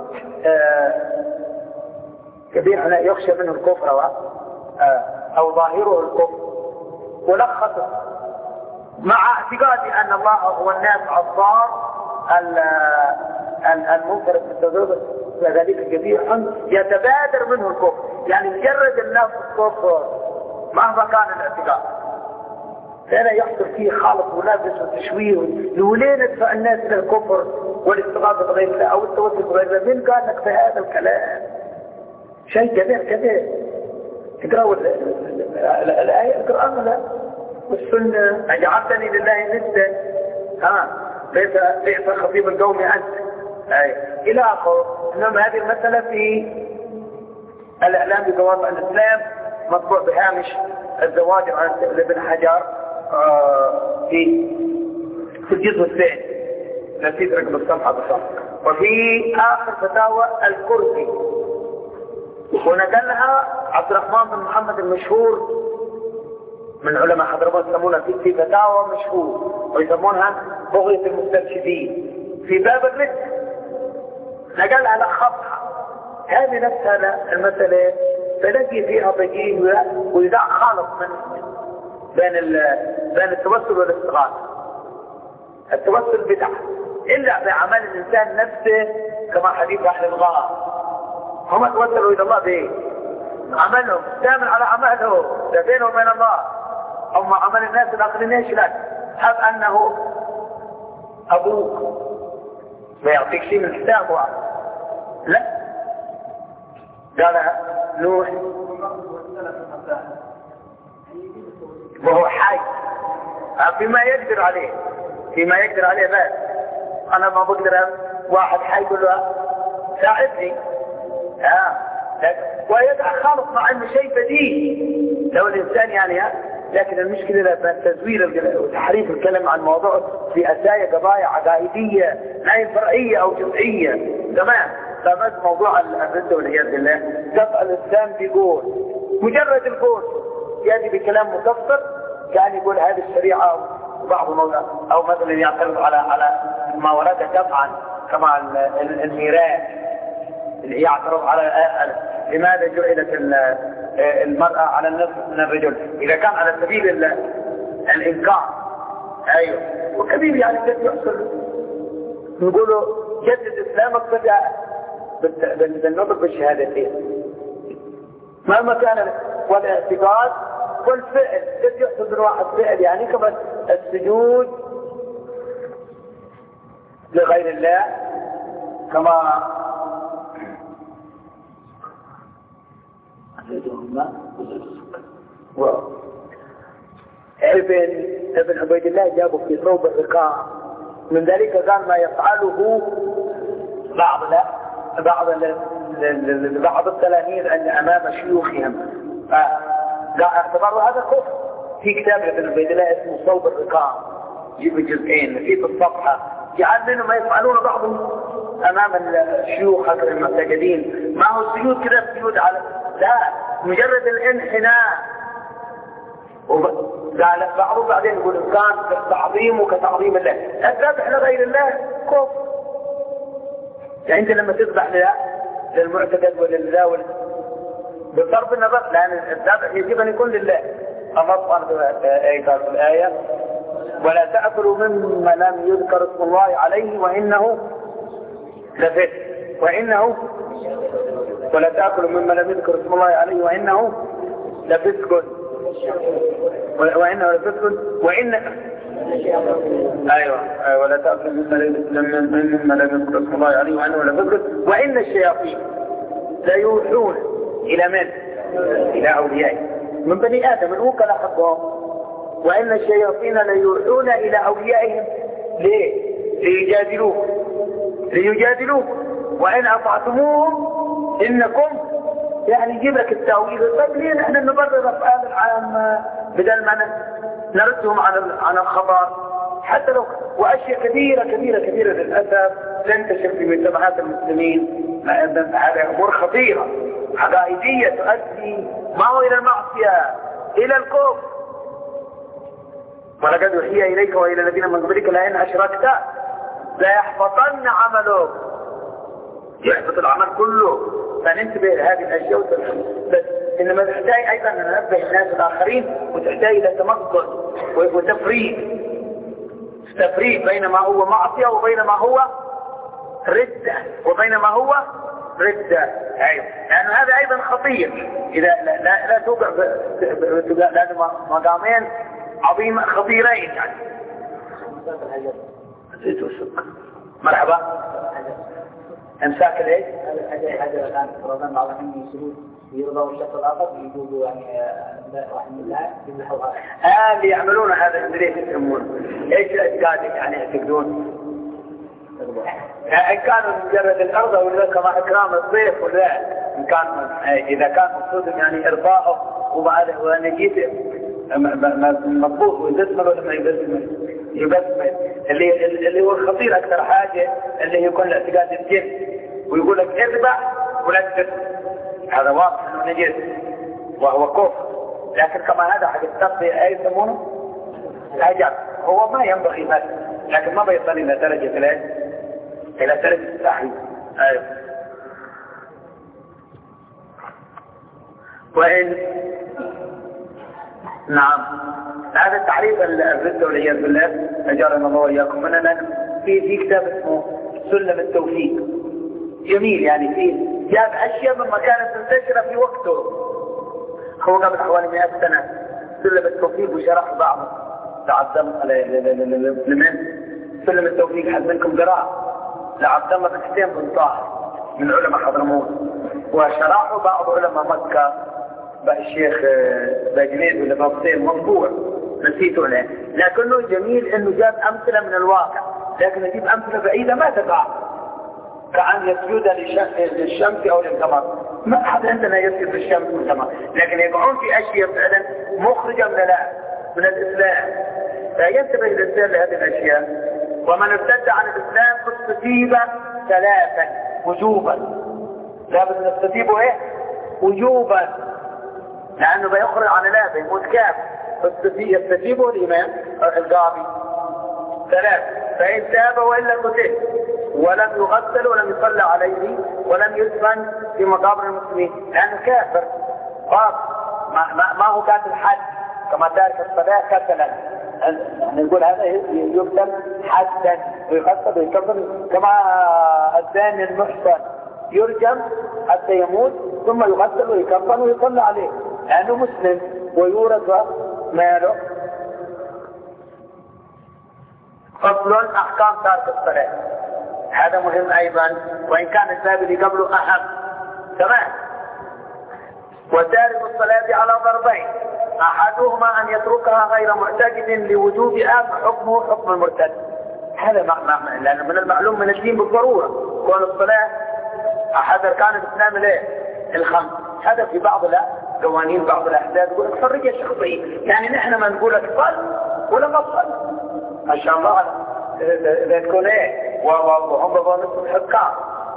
يخشى منه الكفر أو ظاهره الكفر. ولخص مع اعتقادي أن الله هو النافع الضار المنفرد بالتضرر، فذلك قبيح يتبادر منه الكفر. يعني مجرد النفس الكفر مهما كان الاعتقاد، فلا يحصل فيه خالط ولابس وتشويه ولين ندفع الناس الى الكفر والاستغاثه بغير الله او التوسل بغير الله. من قال لك في هذا الكلام؟ شيء كبير كبير. اقرأوا الآية، اقرأوا لا والسنة. أجعلتني لله ندا ليس خطيب القوم أنت إلى آخره. إنما هذه المسألة في الإعلام بقوانين الإسلام مطبوع بهامش الزواج عن ابن حجر في الجزء الثاني، نسيت رقم الصفحة بالضبط. وفي آخر فتاوى الكرسي، ونقلها عبد الرحمن بن محمد المشهور من علماء حضرموت، يسمونها في فتاوى مشهور ويسمونها بغية المسترشدين في باب الرد. نقلها لخطها هذه نفسها المسألة، فنجي فيها ضجيج ويدع خالط بين التوسل والاستغاثة. التوسل بدعة إلا بعمل الإنسان نفسه، كما حديث أهل الغار هم توسلوا إلى الله بإيه؟ عملهم تعمل على عملهم ده بينه وبين الله. هم عمل الناس الآخرين ايش لك؟ هب أنه أبوك ما يعطيك شيء من حسابه، لا. قال نوح وهو حي فيما يقدر عليه، فيما يقدر عليه. بس أنا ما بقدر واحد حي يقول له ساعدني ويدع خالص مع انه شيء بديهي لو الانسان يعني لكن المشكله تزوير وتحريف الكلام عن موضوع في اسايا قضايا عقائديه ما هي فرعيه او جزئيه. تمام. فمثل موضوع الرده والعياذ بالله، قطع الاسلام بيقول مجرد القول ياتي بكلام مكفر، كان يقول هذه الشريعه بعض او مثلا يعترض على ما ورد قطعا كما الميراث، يعترض على لماذا جعلت المرأة على النصف من الرجل إذا كان على سبيل الإنكار. أيوه وكبير يعني قد يحصل نقوله جدد إسلامك بالنطق بالشهادتين مهما كان، والاعتقاد والفعل قد يحصل من واحد فعل يعني كما السجود لغير الله، كما ابن عبيد الله جابه في ثوب الرقاع. من ذلك كان ما يفعله بعض التلاميذ امام شيوخهم، اعتبروا هذا كفر. في كتاب ابن عبيد الله اسمه ثوب الرقاع، جيب جزئين في الصفحه، جعل منهم ما يفعلون بعضهم امام الشيوخ المعتقدين. ما هو السجود كذا السجود على لا مجرد الانحناء. قال بعضهم بعدين يقول كان تعظيم وكتعظيم الله. الذبح لغير الله كفر. يعني انت لما تذبح للمعتقد ولله بصرف النظر، لان الذبح يجب ان يكون لله. اما قال في الايه ولا تاكلوا مما لم يذكر اسم الله عليه وانه لفسق، ولا تاكلوا مما لم يذكر اسم الله عليه وانه لفسق، وانه لفسق ايوه ولا تاكلوا مما لم يذكر اسم الله عليه وانه لفسق وان الشياطين ليوحون الى من؟ الى اوليائه من بني ادم الوكلاء حقهم. وان الشياطين ليوحون الى اوليائهم ليه؟ ليجادلوه وان اطعتموهم انكم يعني يجيب لك التأويل. طيب ليه نحن نبرر افعال العامة بدل ما نردهم عن الخطر؟ حتى لو واشياء كثيرة للاسف تنتشر في مجتمعات المسلمين. هذه امور خطيرة عقائدية تؤدي ما هو الى المعصية الى الكفر. ولقد وحي اليك والى الذين من قبلك لئن اشركت لا يحبطن عملك. يحبط العمل كله. فننتبه لهذه الاشياء بس انما تحتاج ايضا ان ننبه الناس الاخرين، وتحتاج الى تمكن تفريق بين ما هو معصيه وبين ما هو رده ايوه، لان هذا ايضا خطير. اذا لا توقع لازم مقامين عظيمة خطيرين يعني. زيت والسكر. مرحبا. امساك الايش؟ الحجر الان فرضا بعضهم يسلون يرضوا الشخص الاخر يقولوا يعني رحمه الله يمنحوها. اللي يعملون هذا ليش يسمون؟ ايش الاشكال يعني يعتقدون؟ إن كانوا مجرد الأرض ولا كما إكرام الضيف ولا إن كان إذا كان مقصود يعني إرضاءه وأنا جيت مضبوط ويبسمل ولا ما يبسمل اللي هو الخطير أكثر حاجة اللي يكون الاعتقاد الجن ويقول لك اذبح ولا تبسمل. هذا واضح إنه نجس وهو كفر. لكن كما هذا حق التقضية أي يسمونه هجر هو ما ينبغي بس لكن ما بيصل إلى درجة إلى درجة التحريم. أيوه. وإن نعم هذا التعريف الردة والعياذ بالله أجارنا الله وإياكم مننا في كتاب اسمه سلم التوفيق جميل يعني فيه جاب أشياء مما كانت منتشرة في وقته. هو قبل حوالي 100 سنة سلم التوفيق وشرح بعضه تعظم لمن سلم التوفيق حد منكم قراء لعبد الله بن حسين بن طاهر من علماء حضرموت وشرحه بعض علماء مكة الشيخ باجنيد ولا بابطين مطبوع نسيته له لكنه جميل انه جاب امثلة من الواقع لكن يجيب امثلة بعيدة ما تقع كأن يسجد للشمس او للقمر. ما حد عندنا يسجد للشمس والقمر لكن يقعون في اشياء فعلا مخرجة من الاسلام فينتبه الانسان لهذه الاشياء. ومن ارتد عن الاسلام فاستتيب 3 وجوبا. لابد نستتيبه ايه وجوبا لانه بيخرج عن الله بيموت كافر. فاستتيبه الامام القاضي 3 فان تاب والا قتل ولم يغسل ولم يصلى عليه ولم يدفن في مقابر المسلمين لانه كافر خلاص ما هو قاتل حد كما تارك الصلاه قتلا. نقول هذا يقتل حدا ويغسل ويكفن كما الزاني المحصن يرجم حتى يموت ثم يغسل ويكفن ويصلى عليه لأنه مسلم ويورث ماله. فصل أحكام تارك الصلاة هذا مهم أيضا وإن كان الباب اللي قبله أهم. تمام. وتارك الصلاة على ضربين أحدهما أن يتركها غير معتقد لوجوبها فحكمه حكم المرتد. هذا لأنه من المعلوم من الدين بالضرورة كون الصلاة أحد أركان الإسلام ليه الخمس. هذا في بعض قوانين بعض الأحداث يقول لك حرية شخصية يعني نحن ما نقول لك صل ولا ما تصل ما شاء الله إذا تكون إيه وهم بظنوا الحكام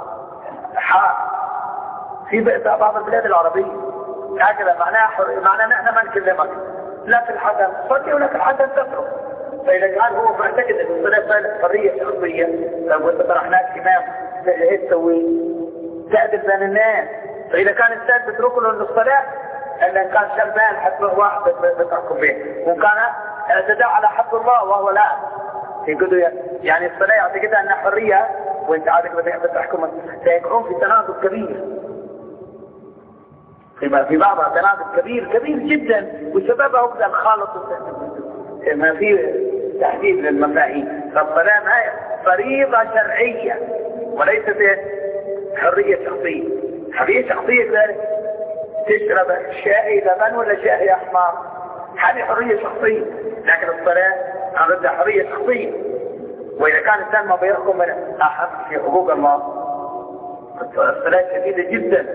في بعض البلاد العربية هكذا معناه نحن ما نكلمك لا في الحدث صلي ولا في الحدث تترك. فإذا كان هو معتقد أن الصلاة صارت حرية شخصية لو أنت طرحناك إمام إيش تسوي؟ تعدل بين الناس. فإذا كان الإنسان بترك له الصلاة إلا إن كان شربان حتى واحد بتحكم به وإن كان اعتداء على حق الله وهو لا يقولوا يعني الصلاة يعتقدها أنها حرية وأنت عادك بتحكم سيقعون في تناقض كبير. في بعضها تناقض كبير جدا وسببها هو الخالط ما فيه تحديد للمفاهيم. فالصلاة فريضة شرعية وليست حرية شخصية. حرية شخصية ذلك تشرب شاي لبن ولا شاي أحمر هذه حرية شخصية لكن الصلاة عندها حرية شخصية. وإذا كان الإنسان ما بيحكم من أحد في حقوق الله الصلاة شديدة جدا.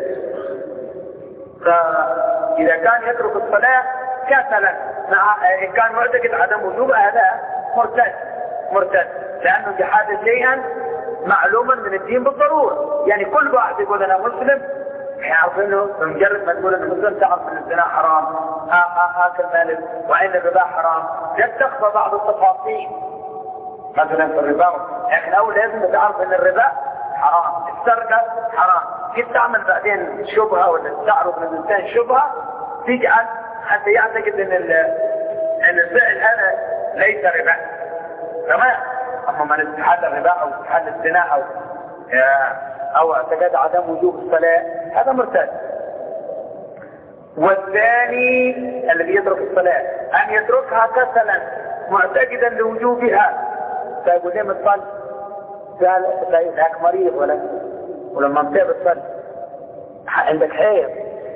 فإذا كان يترك الصلاة كسلا إن كان معتقد عدم وجوبها هذا مرتد لأنه جحد شيئا معلوما من الدين بالضرورة. يعني كل واحد يقول أنا مسلم يعرف أنه بمجرد ما تقول أنه مسلم تعرف أن الزنا حرام آكل مال وأن الربا حرام لا تخفى بعض التفاصيل مثلا في الربا لكن أول لازم تعرف أن الربا حرام السرقة حرام. كيف تعمل بعدين شبهة ولا تعرض للإنسان شبهة تجعل حتى يعتقد أن الفعل هذا ليس ربا. تمام. أما من استحال الربا أو استحال الزنا أو اعتقاد عدم وجوب الصلاة هذا مرتد. والثاني الذي يترك الصلاة أن يتركها كسلا معتقدا لوجوبها. فيقول لي متصل قال ذاك مريض ولما متى بتصل عندك حيض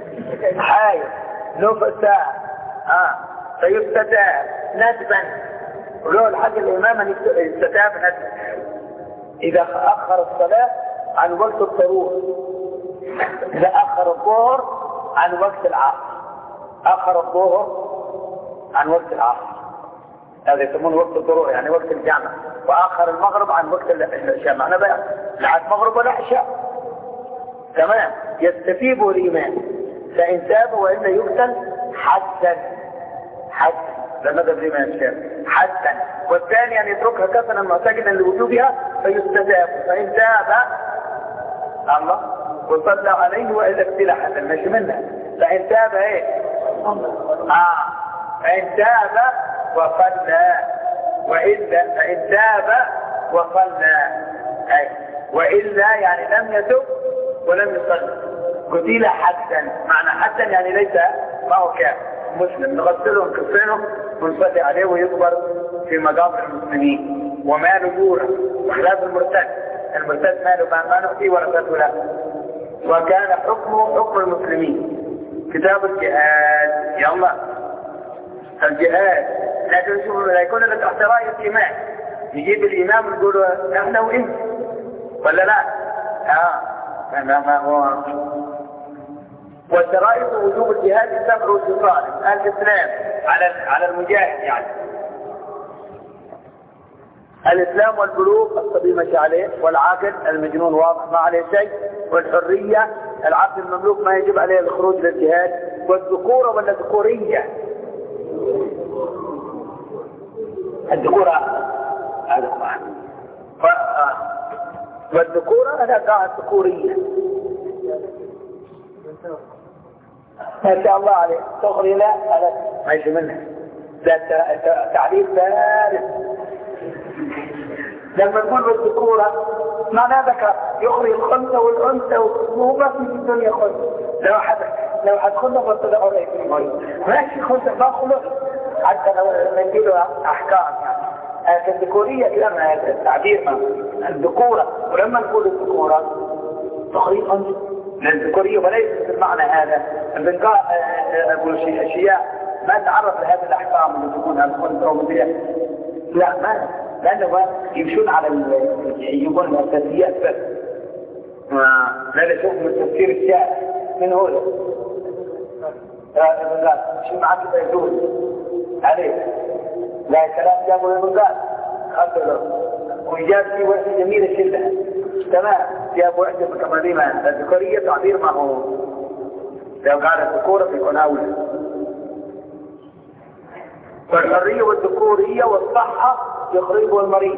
نفساء فيستتاب ندبا، ولو الحق الإمام أن يستتاب ندبا إذا أخر الصلاة عن وقت الضرورة. إذا أخر الظهر عن وقت العصر، أخر الظهر عن وقت العصر، هذا يسمونه وقت الضرورة يعني وقت الجامع. وآخر المغرب عن وقت العشاء، معنى بقى لا عاد مغرب ولا عشاء. تمام. يستتيب الإمام فإن تاب وإلا يقتل حدا لماذا الإمام الشافعي حدا. والثاني أن يتركها كسلا معتقدا لوجوبها فيستتاب، فإن تاب الله وصلى عليه وإلا اقتل حدا ماشي منها. فإن تاب فإن تاب وصلى، وإلا فإن تاب وصلى وإلا يعني لم يتب ولم يصلي قتل حدا. معنى حدا يعني ليس ما هو كافر مسلم، نغسله ونكفنه ونصلي عليه ويكبر في مقابر المسلمين وماله يورث بخلاف المرتد ماله ما نؤتي ورثته له. وكان حكمه حكم المسلمين. كتاب الجهاد يلا الجهاد لا يكون لك تحت راية الإمام، يجيب الإمام يقول نحن وإنت ولا لا؟ ما هو. وشرائط وجوب الجهاد 7 خصال. الإسلام على المجاهد يعني الإسلام والبلوغ الصبي ماشي عليه، والعاقل المجنون واضح ما عليه شيء، والحرية العبد المملوك ما يجب عليه الخروج للجهاد، والذكورة ولا ذكورية؟ الذكورة هذا والذكورة هذا قاعد ذكورية. ما شاء الله عليه تغري لا ما يجي منها ده تعريف ثالث. لما نقول بالذكورة معنى ذكر يخرج الخنثى والأنثى وهو ما في الدنيا خنثى. لو حد خنثى فصل عليه ماشي خنثى ما خلق حتى لو نديله أحكام يعني. الذكورية لما التعبير ما الذكورة. ولما نقول الذكورة تخريج أنثى للذكورية وليس بالمعنى هذا. البنقاء أشياء ما تعرف لهذه الأحكام اللي تكون الخنثى ومثيرة لا ما، لأنه يمشون على يقول الأساسيات بس. لا نشوف من تفسير الشارع من هو شو معك يقول عليه لا كلام جابوا للبنقاء خلوا وإجاب في وحدة جميلة كلها تمام. جابوا وحدة كماليمة الذكورية تعبير ما هو لو قال الذكورة بيكون أولى. والحرية والذكورية والصحة يخرجه المريض.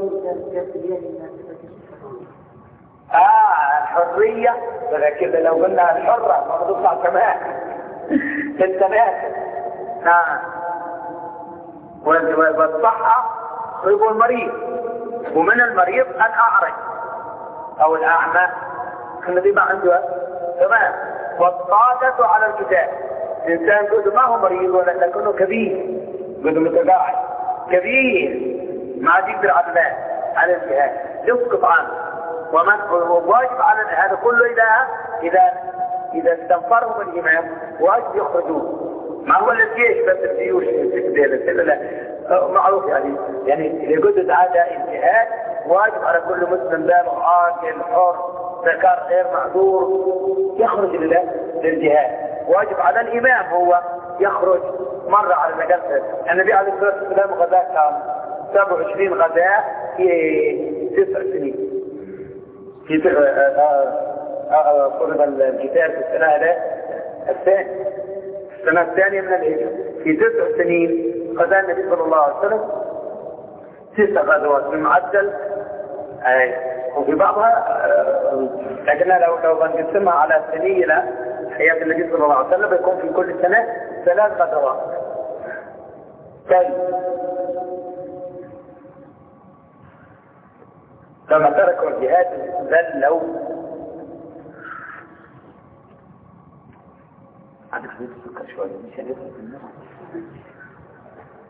الحرية كده لو قلنا الحرة ما بتطلع كمان التناسل. والصحة يخرجه المريض. ومن المريض الأعرج أو الأعمى الذي ما عنده تمام. والطاقة على الكتاب الإنسان قد ما هو مريض ولكنه كبير قد متقاعد كبير ما عاد يقدر على الجهاد يسقط عنه. وواجب على هذا كله إذا استنفرهم الإمام واجب يخرجوه. ما هو الجيش بس الجيوش لا معروف يعني إذا قلت عادة الجهاد واجب على كل مسلم بالغ عاقل حر ذكر غير معذور يخرج للجهاد. واجب على الإمام هو يخرج مرة على الأقل. النبي عليه الصلاة والسلام غزاة كان 27 غزاة في 9 سنين. في فرض القتال في السنة الثانية من الهجرة. في 9 سنين غزا النبي صلى الله عليه وسلم 9 غزوات بمعدل وفي بعضها لكنها لو بنقسمها على سنين حياة النبي صلى الله عليه وسلم يكون في كل سنة 3 غزوات. طيب لما تركوا الجهاد ذلوا عندك حديث السكر شوية مش هنفهم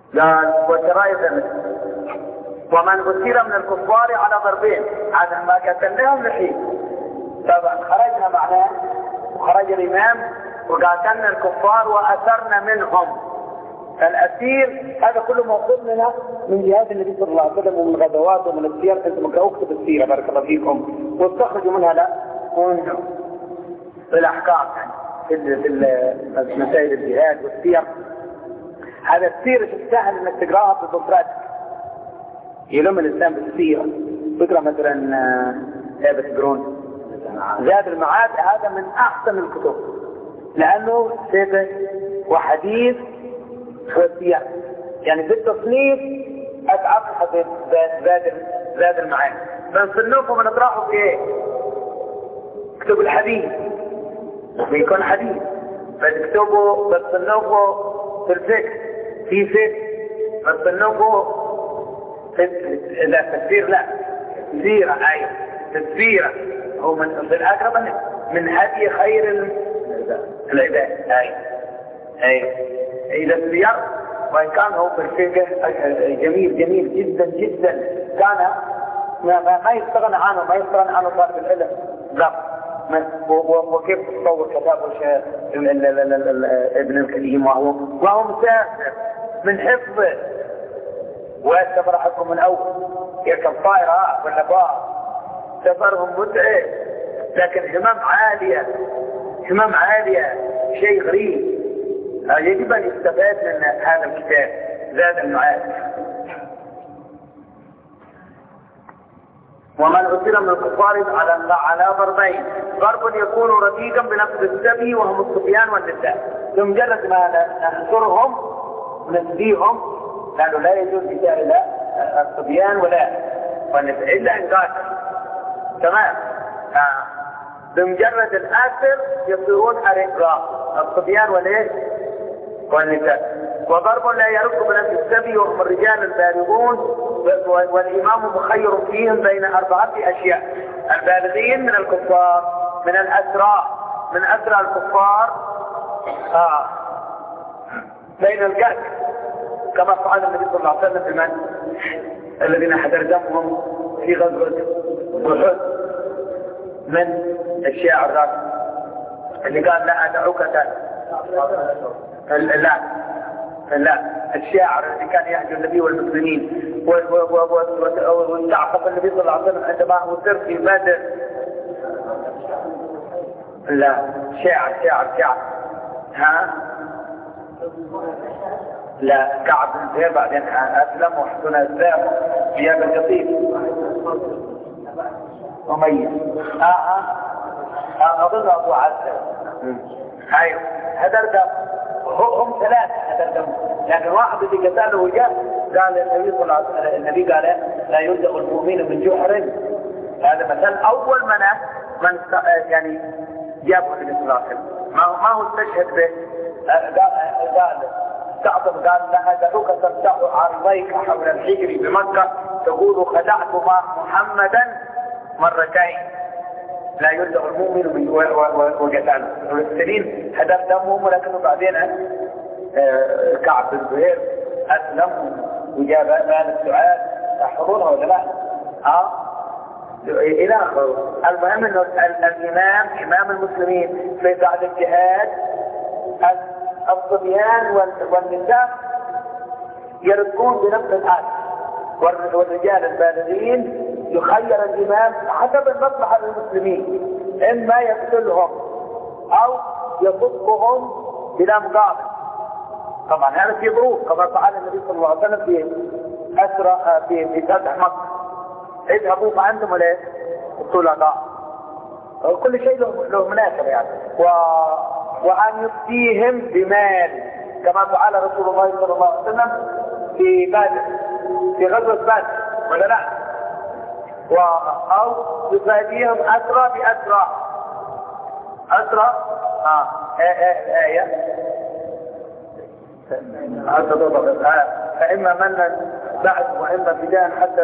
قال وشرائط ومن أسير من الكفار على ضربين هذا ما قتلناهم لحين. طبعا خرجنا معناه وخرج الإمام وقاتلنا الكفار وأسرنا منهم. الأسير هذا كله موجود لنا من جهات النبي صلى الله عليه وسلم ومن الغزوات ومن السير. انتم اكتب السيرة بارك الله فيكم واستخرجوا منها لا في الأحكام يعني في مسائل الجهاد والسير. هذا السير سهل انك تقراها في الدكتوراه يلم الإسلام بالسيرة. فكرة مثلا لعبة جرون زاد المعاد هذا من أحسن الكتب لأنه سيفة وحديث وسياق يعني في التصنيف أتعب حديث زاد المعاد. بنصنفه ونطرحه في إيه؟ اكتبوا الحديث بيكون حديث فتكتبوا بتصنفه في الفقه في فقه بتصنفه لا تفسير لا سيرة أيوة تفسيرة هو من الأقرب من هدي خير العباد أيوة إذا السير وإن كان هو في الفقه جميل جدا جدا كان ما يستغنى عنه طالب العلم لا وكيف تصور كتاب ابن الكريم وهو مسافر من حفظه وسفر حقه من أول يركب طائرة ولا بار سفرهم متعب لكن همم عالية شيء غريب. يجب أن يستفاد من هذا الكتاب زاد المعاد. ومن أسر من الكفار على ضربين ضرب يكون رفيقا بنفس السبي وهم الصبيان والنساء. بمجرد ما نحصرهم ونسبيهم لأنه لا يجوز إجاء لا الصبيان ولا والنساء إلا إن قاتل تمام. بمجرد الآثر يصيرون أرقاء الصبيان والنساء. وضرب لا يرد بنفس السبي وهم الرجال البالغون والإمام مخير فيهم بين 4 أشياء. البالغين من الكفار من أسرى الكفار بين القتل كما فعل النبي صلى الله عليه وسلم بمن الذين حضر دمهم في غزوة أحد من الشاعر ذاك اللي قال لا أدعوك لا الشاعر الذي كان يهجو النبي والمسلمين واستعقب النبي صلى الله عليه وسلم عندما أسر في بدر. لا شاعر ها لا كعب بن زهير بعدين أسلم وحسن أسلامه بياب القطيف أمية أظن أبو عزة أيوه هدر دم هم 3 هدر دم لكن واحد اللي قتاله جاء قال النبي صلى الله عليه وسلم النبي قال لا يلدغ المؤمن من جحر. هذا مثلا أول من يعني جابه النبي صلى الله عليه وسلم ما هو استشهد به قال استعظم قال لا أدعوك تفتح عرضيك حول الحجر بمكة تقول خدعت مع محمدا مرتين لا يلدغ المؤمن وقتاله. السنين هدف دمهم ولكنه بعدين كعب بن زهير أسلم وجاب هذا السؤال تحضرونها ولا لا؟ إلى آخره. المهم أنه الإمام إمام المسلمين في بعد الجهاد الصبيان والنساء يركون بنفس الآية والرجال البالغين يخير الإمام حسب المصلحة للمسلمين إما يقتلهم أو يصبهم بلا مقابل. طبعا هذا في ظروف كما فعل النبي صلى الله عليه وسلم في فتح مكة. اذهبوا فأنتم ليه الطلقاء كل شيء له مناسبة يعني وأن يفتيهم بمال كما فعل رسول الله صلى الله عليه وسلم في بدر في غزوة بدر ولا لا أو يفاديهم أسرى بأسرى آية فإما من بعد وإما فداء حتى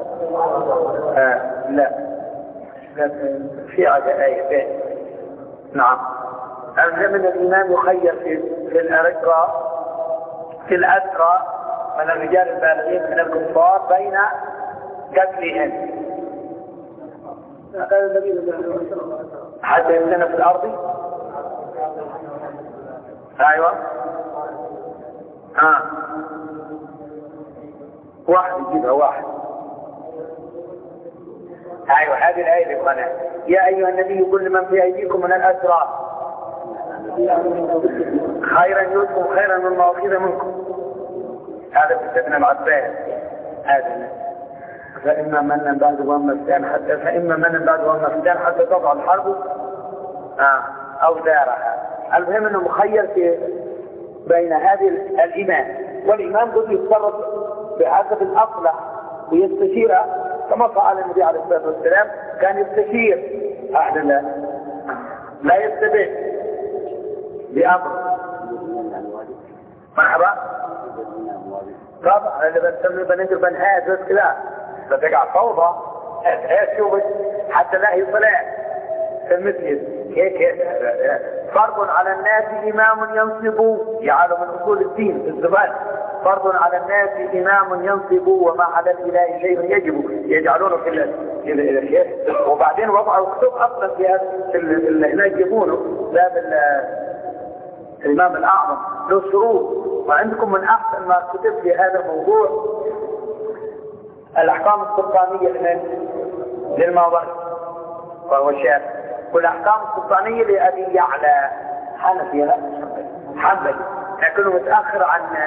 لا في آية نعم. المهم أن الإمام يخير في الأرقاء في الأسرى من الرجال البالغين من الكفار بين قتلهم حتى يمسن في الأرض. أيوة واحد يجيبها واحد. أيوة هذه الآية القناة يا أيها النبي كل من في أيديكم من الأسرى خيرا يؤتكم خيرا مما أخذ منكم. هذا في ابن العباس. هذا فإما من بعد وأما فتان حتى تضع الحرب أو دارها. المهم أنه مخير في بين هذه الإمام والإمام قد يتصرف بحسب الأصلح ويستشير كما فعل النبي عليه الصلاة والسلام. كان يستشير أحد الله لا يتبع بأمر. مرحبا طبعا اللي بنسمي بنجر بنهاز بس كده بتقع فوضى شوف حتى لا يطلع في المثل هيك. فرض على الناس إمام ينصب يعلم من أصول الدين في الزبان. فرض على الناس إمام ينصب وما على الإله شيء يجب يجعلونه في الشيخ. وبعدين وضعوا كتب أصلا في اللي هنا يجيبونه باب الإمام الأعظم له شروط. وعندكم من أحسن ما كتب في هذا الموضوع الأحكام السلطانية للماورد وهو الشافعي والأحكام السلطانية لأبي يعلى حنفي حنبلي لكنه متأخر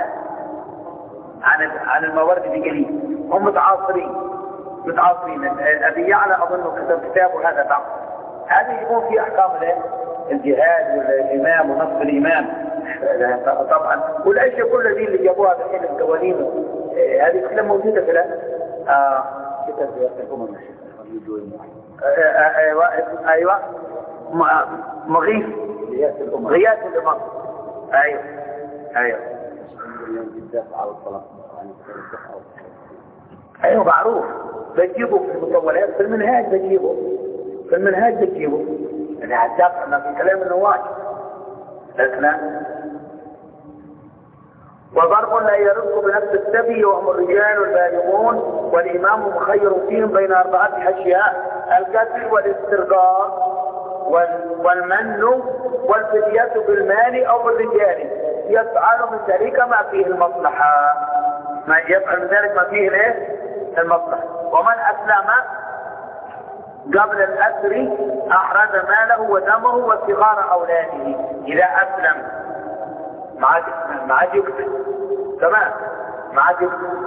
عن الماورد بقليل. هم متعاصرين. أبي يعلى أظن كتب كتابه هذا بعض. هذا يكون في أحكام الجهاد والإمام ونصف الإمام طبعا والأشياء كل ذي اللي جابوها بحين القوانين هذه كلها موجودة في كتاب الأمم. أيوة مغيث غياث الأمم. أيوة أيوة معروف بتجيبه في المطولات في المنهاج بتجيبه يعني عداقنا في كلام النواج الكلام. وضرب لا يرق بنفس السبي وهم الرجال البالغون والإمام مخير فيهم بين 4 أشياء: القتل والاسترقاق والمن والفدية بالمال أو بالرجال. يفعل من ذلك ما فيه المصلحة. ما يفعل من ذلك ما فيه المصلحة. ومن أسلم قبل الأسر أحرز ماله ودمه وصغار أولاده. إذا أسلم ما عاد يقتل تمام ما عاد يقتل.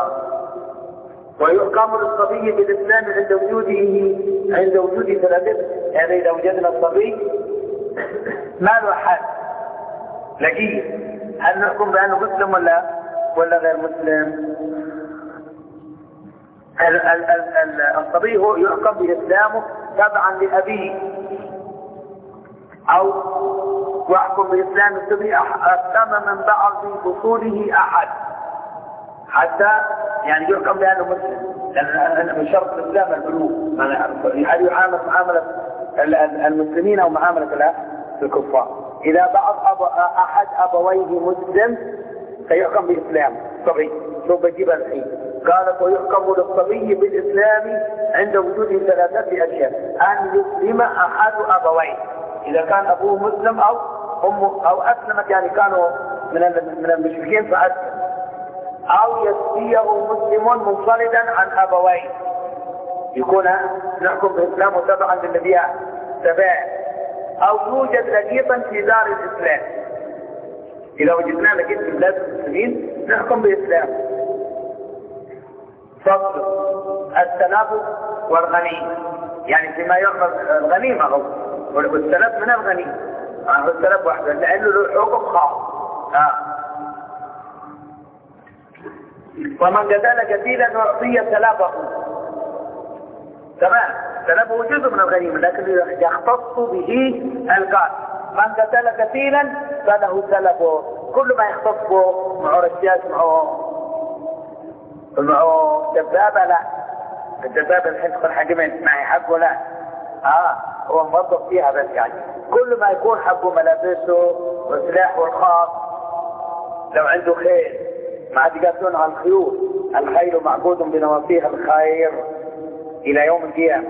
ويحكم للصبي بالإسلام عند وجود 3. يعني إذا وجدنا الصبي ما له حد لقيه هل نحكم بأنه مسلم ولا غير مسلم؟ الصبي هو يحكم بإسلامه تبعا لأبيه أو يحكم بإسلام الصبي أسلم من بعض بطوله أحد حتى يعني يحكم بأنه مسلم. لأن من شرط الإسلام البلوغ هل يعامل معاملة المسلمين أو معاملة الكفار. إذا أحد أبويه مسلم فيحكم بإسلام الصبي. شوف بجيبها الحين قالت ويحكم للصبي بالإسلام عند وجود 3 أشياء: أن يسلم أحد أبويه إذا كان أبوه مسلم أو أمه أو أسلمت يعني كانوا من المشركين فأسلم، أو يسبيه مسلم منفردا عن أبويه يكون نحكم بإسلامه تبعا للنبي تبعه، أو يوجد لقيطا في دار الإسلام. إذا وجدنا لقيط في بلاد المسلمين نحكم بإسلامه. فصل السلب والغنيمة يعني فيما يعمل الغنيمة هو والسلب من الغنيمة السلب وحده لأنه له حكم خاص. ومن قتل قتيلا أعطي سلبه تمام. سلبه جزء من الغنيمة لكن يختص به القاتل. من قتل قتيلا فله سلبه كل ما يختص به معه رشاش معه دبابة. لا الدبابة الحين تكون حجمين معي حقه لا هو موظف فيها بس يعني كل ما يكون حقه ملابسه وسلاحه الخاص. لو عنده خيل ما عاد يقاتلون على الخيول. الخيل معقود بنواصيها الخير إلى يوم القيامة.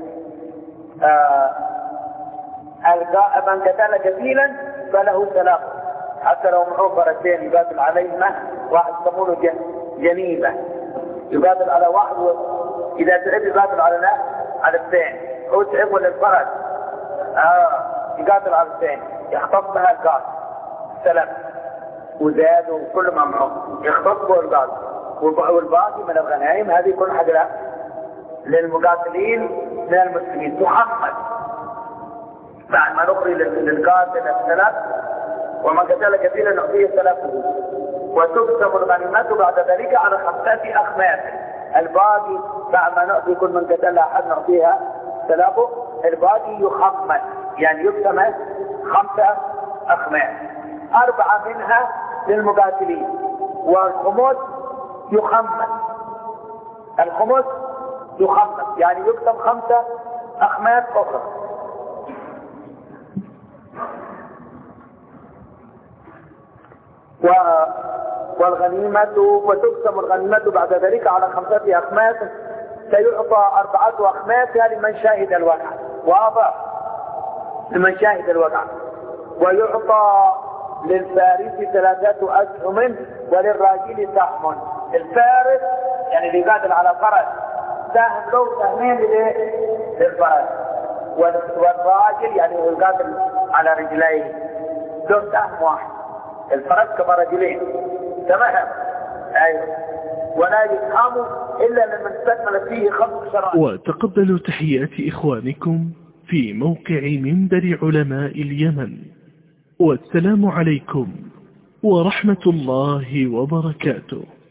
من قتل قتيلا فله سلام، حتى لو معه فرسين يقاتل عليهما، واحد يسمونه جنيبة، يقاتل على واحد، إذا تعب يقاتل على الثاني، هو تعب للفرس يقاتل على الثاني، يختص بها القاتل سلام وزاد وكل ما معه يختص به القاتل، والباقي من الغنائم هذه كل حاجة للمقاتلين من المسلمين محمد. بعد ما نقضي للقاتل السلف، ومن قتل كثيرا نعطيه سلفه، وتقسم الغنيمة بعد ذلك على 5 أخماس. الباقي بعد ما نقضي كل من قتل أحد نعطيها سلفه، الباقي يخمس، يعني يقسم 5 أخماس، 4 منها للمقاتلين، والخمس يخمس. الخمس يخمس يعني يقسم 5 أخماس أخرى. والغنيمة وتقسم الغنيمة بعد ذلك على 5 أخماس، سيعطى 4 أخماس لمن شاهد الوقع، واضح؟ لمن شاهد الوقع. ويعطى للفارس 3 أسهم وللراجل سهم. الفارس يعني اللي قاتل على فرس سهم له 2 للفرس، والراجل يعني اللي قاتل على رجليه له سهم واحد. الفرس كما رجلين، تمام؟ ايوه. ولا يسهم الا لمن استكمل فيه 5 شرائط. وتقبلوا تحيات اخوانكم في موقع منبر علماء اليمن، والسلام عليكم ورحمة الله وبركاته.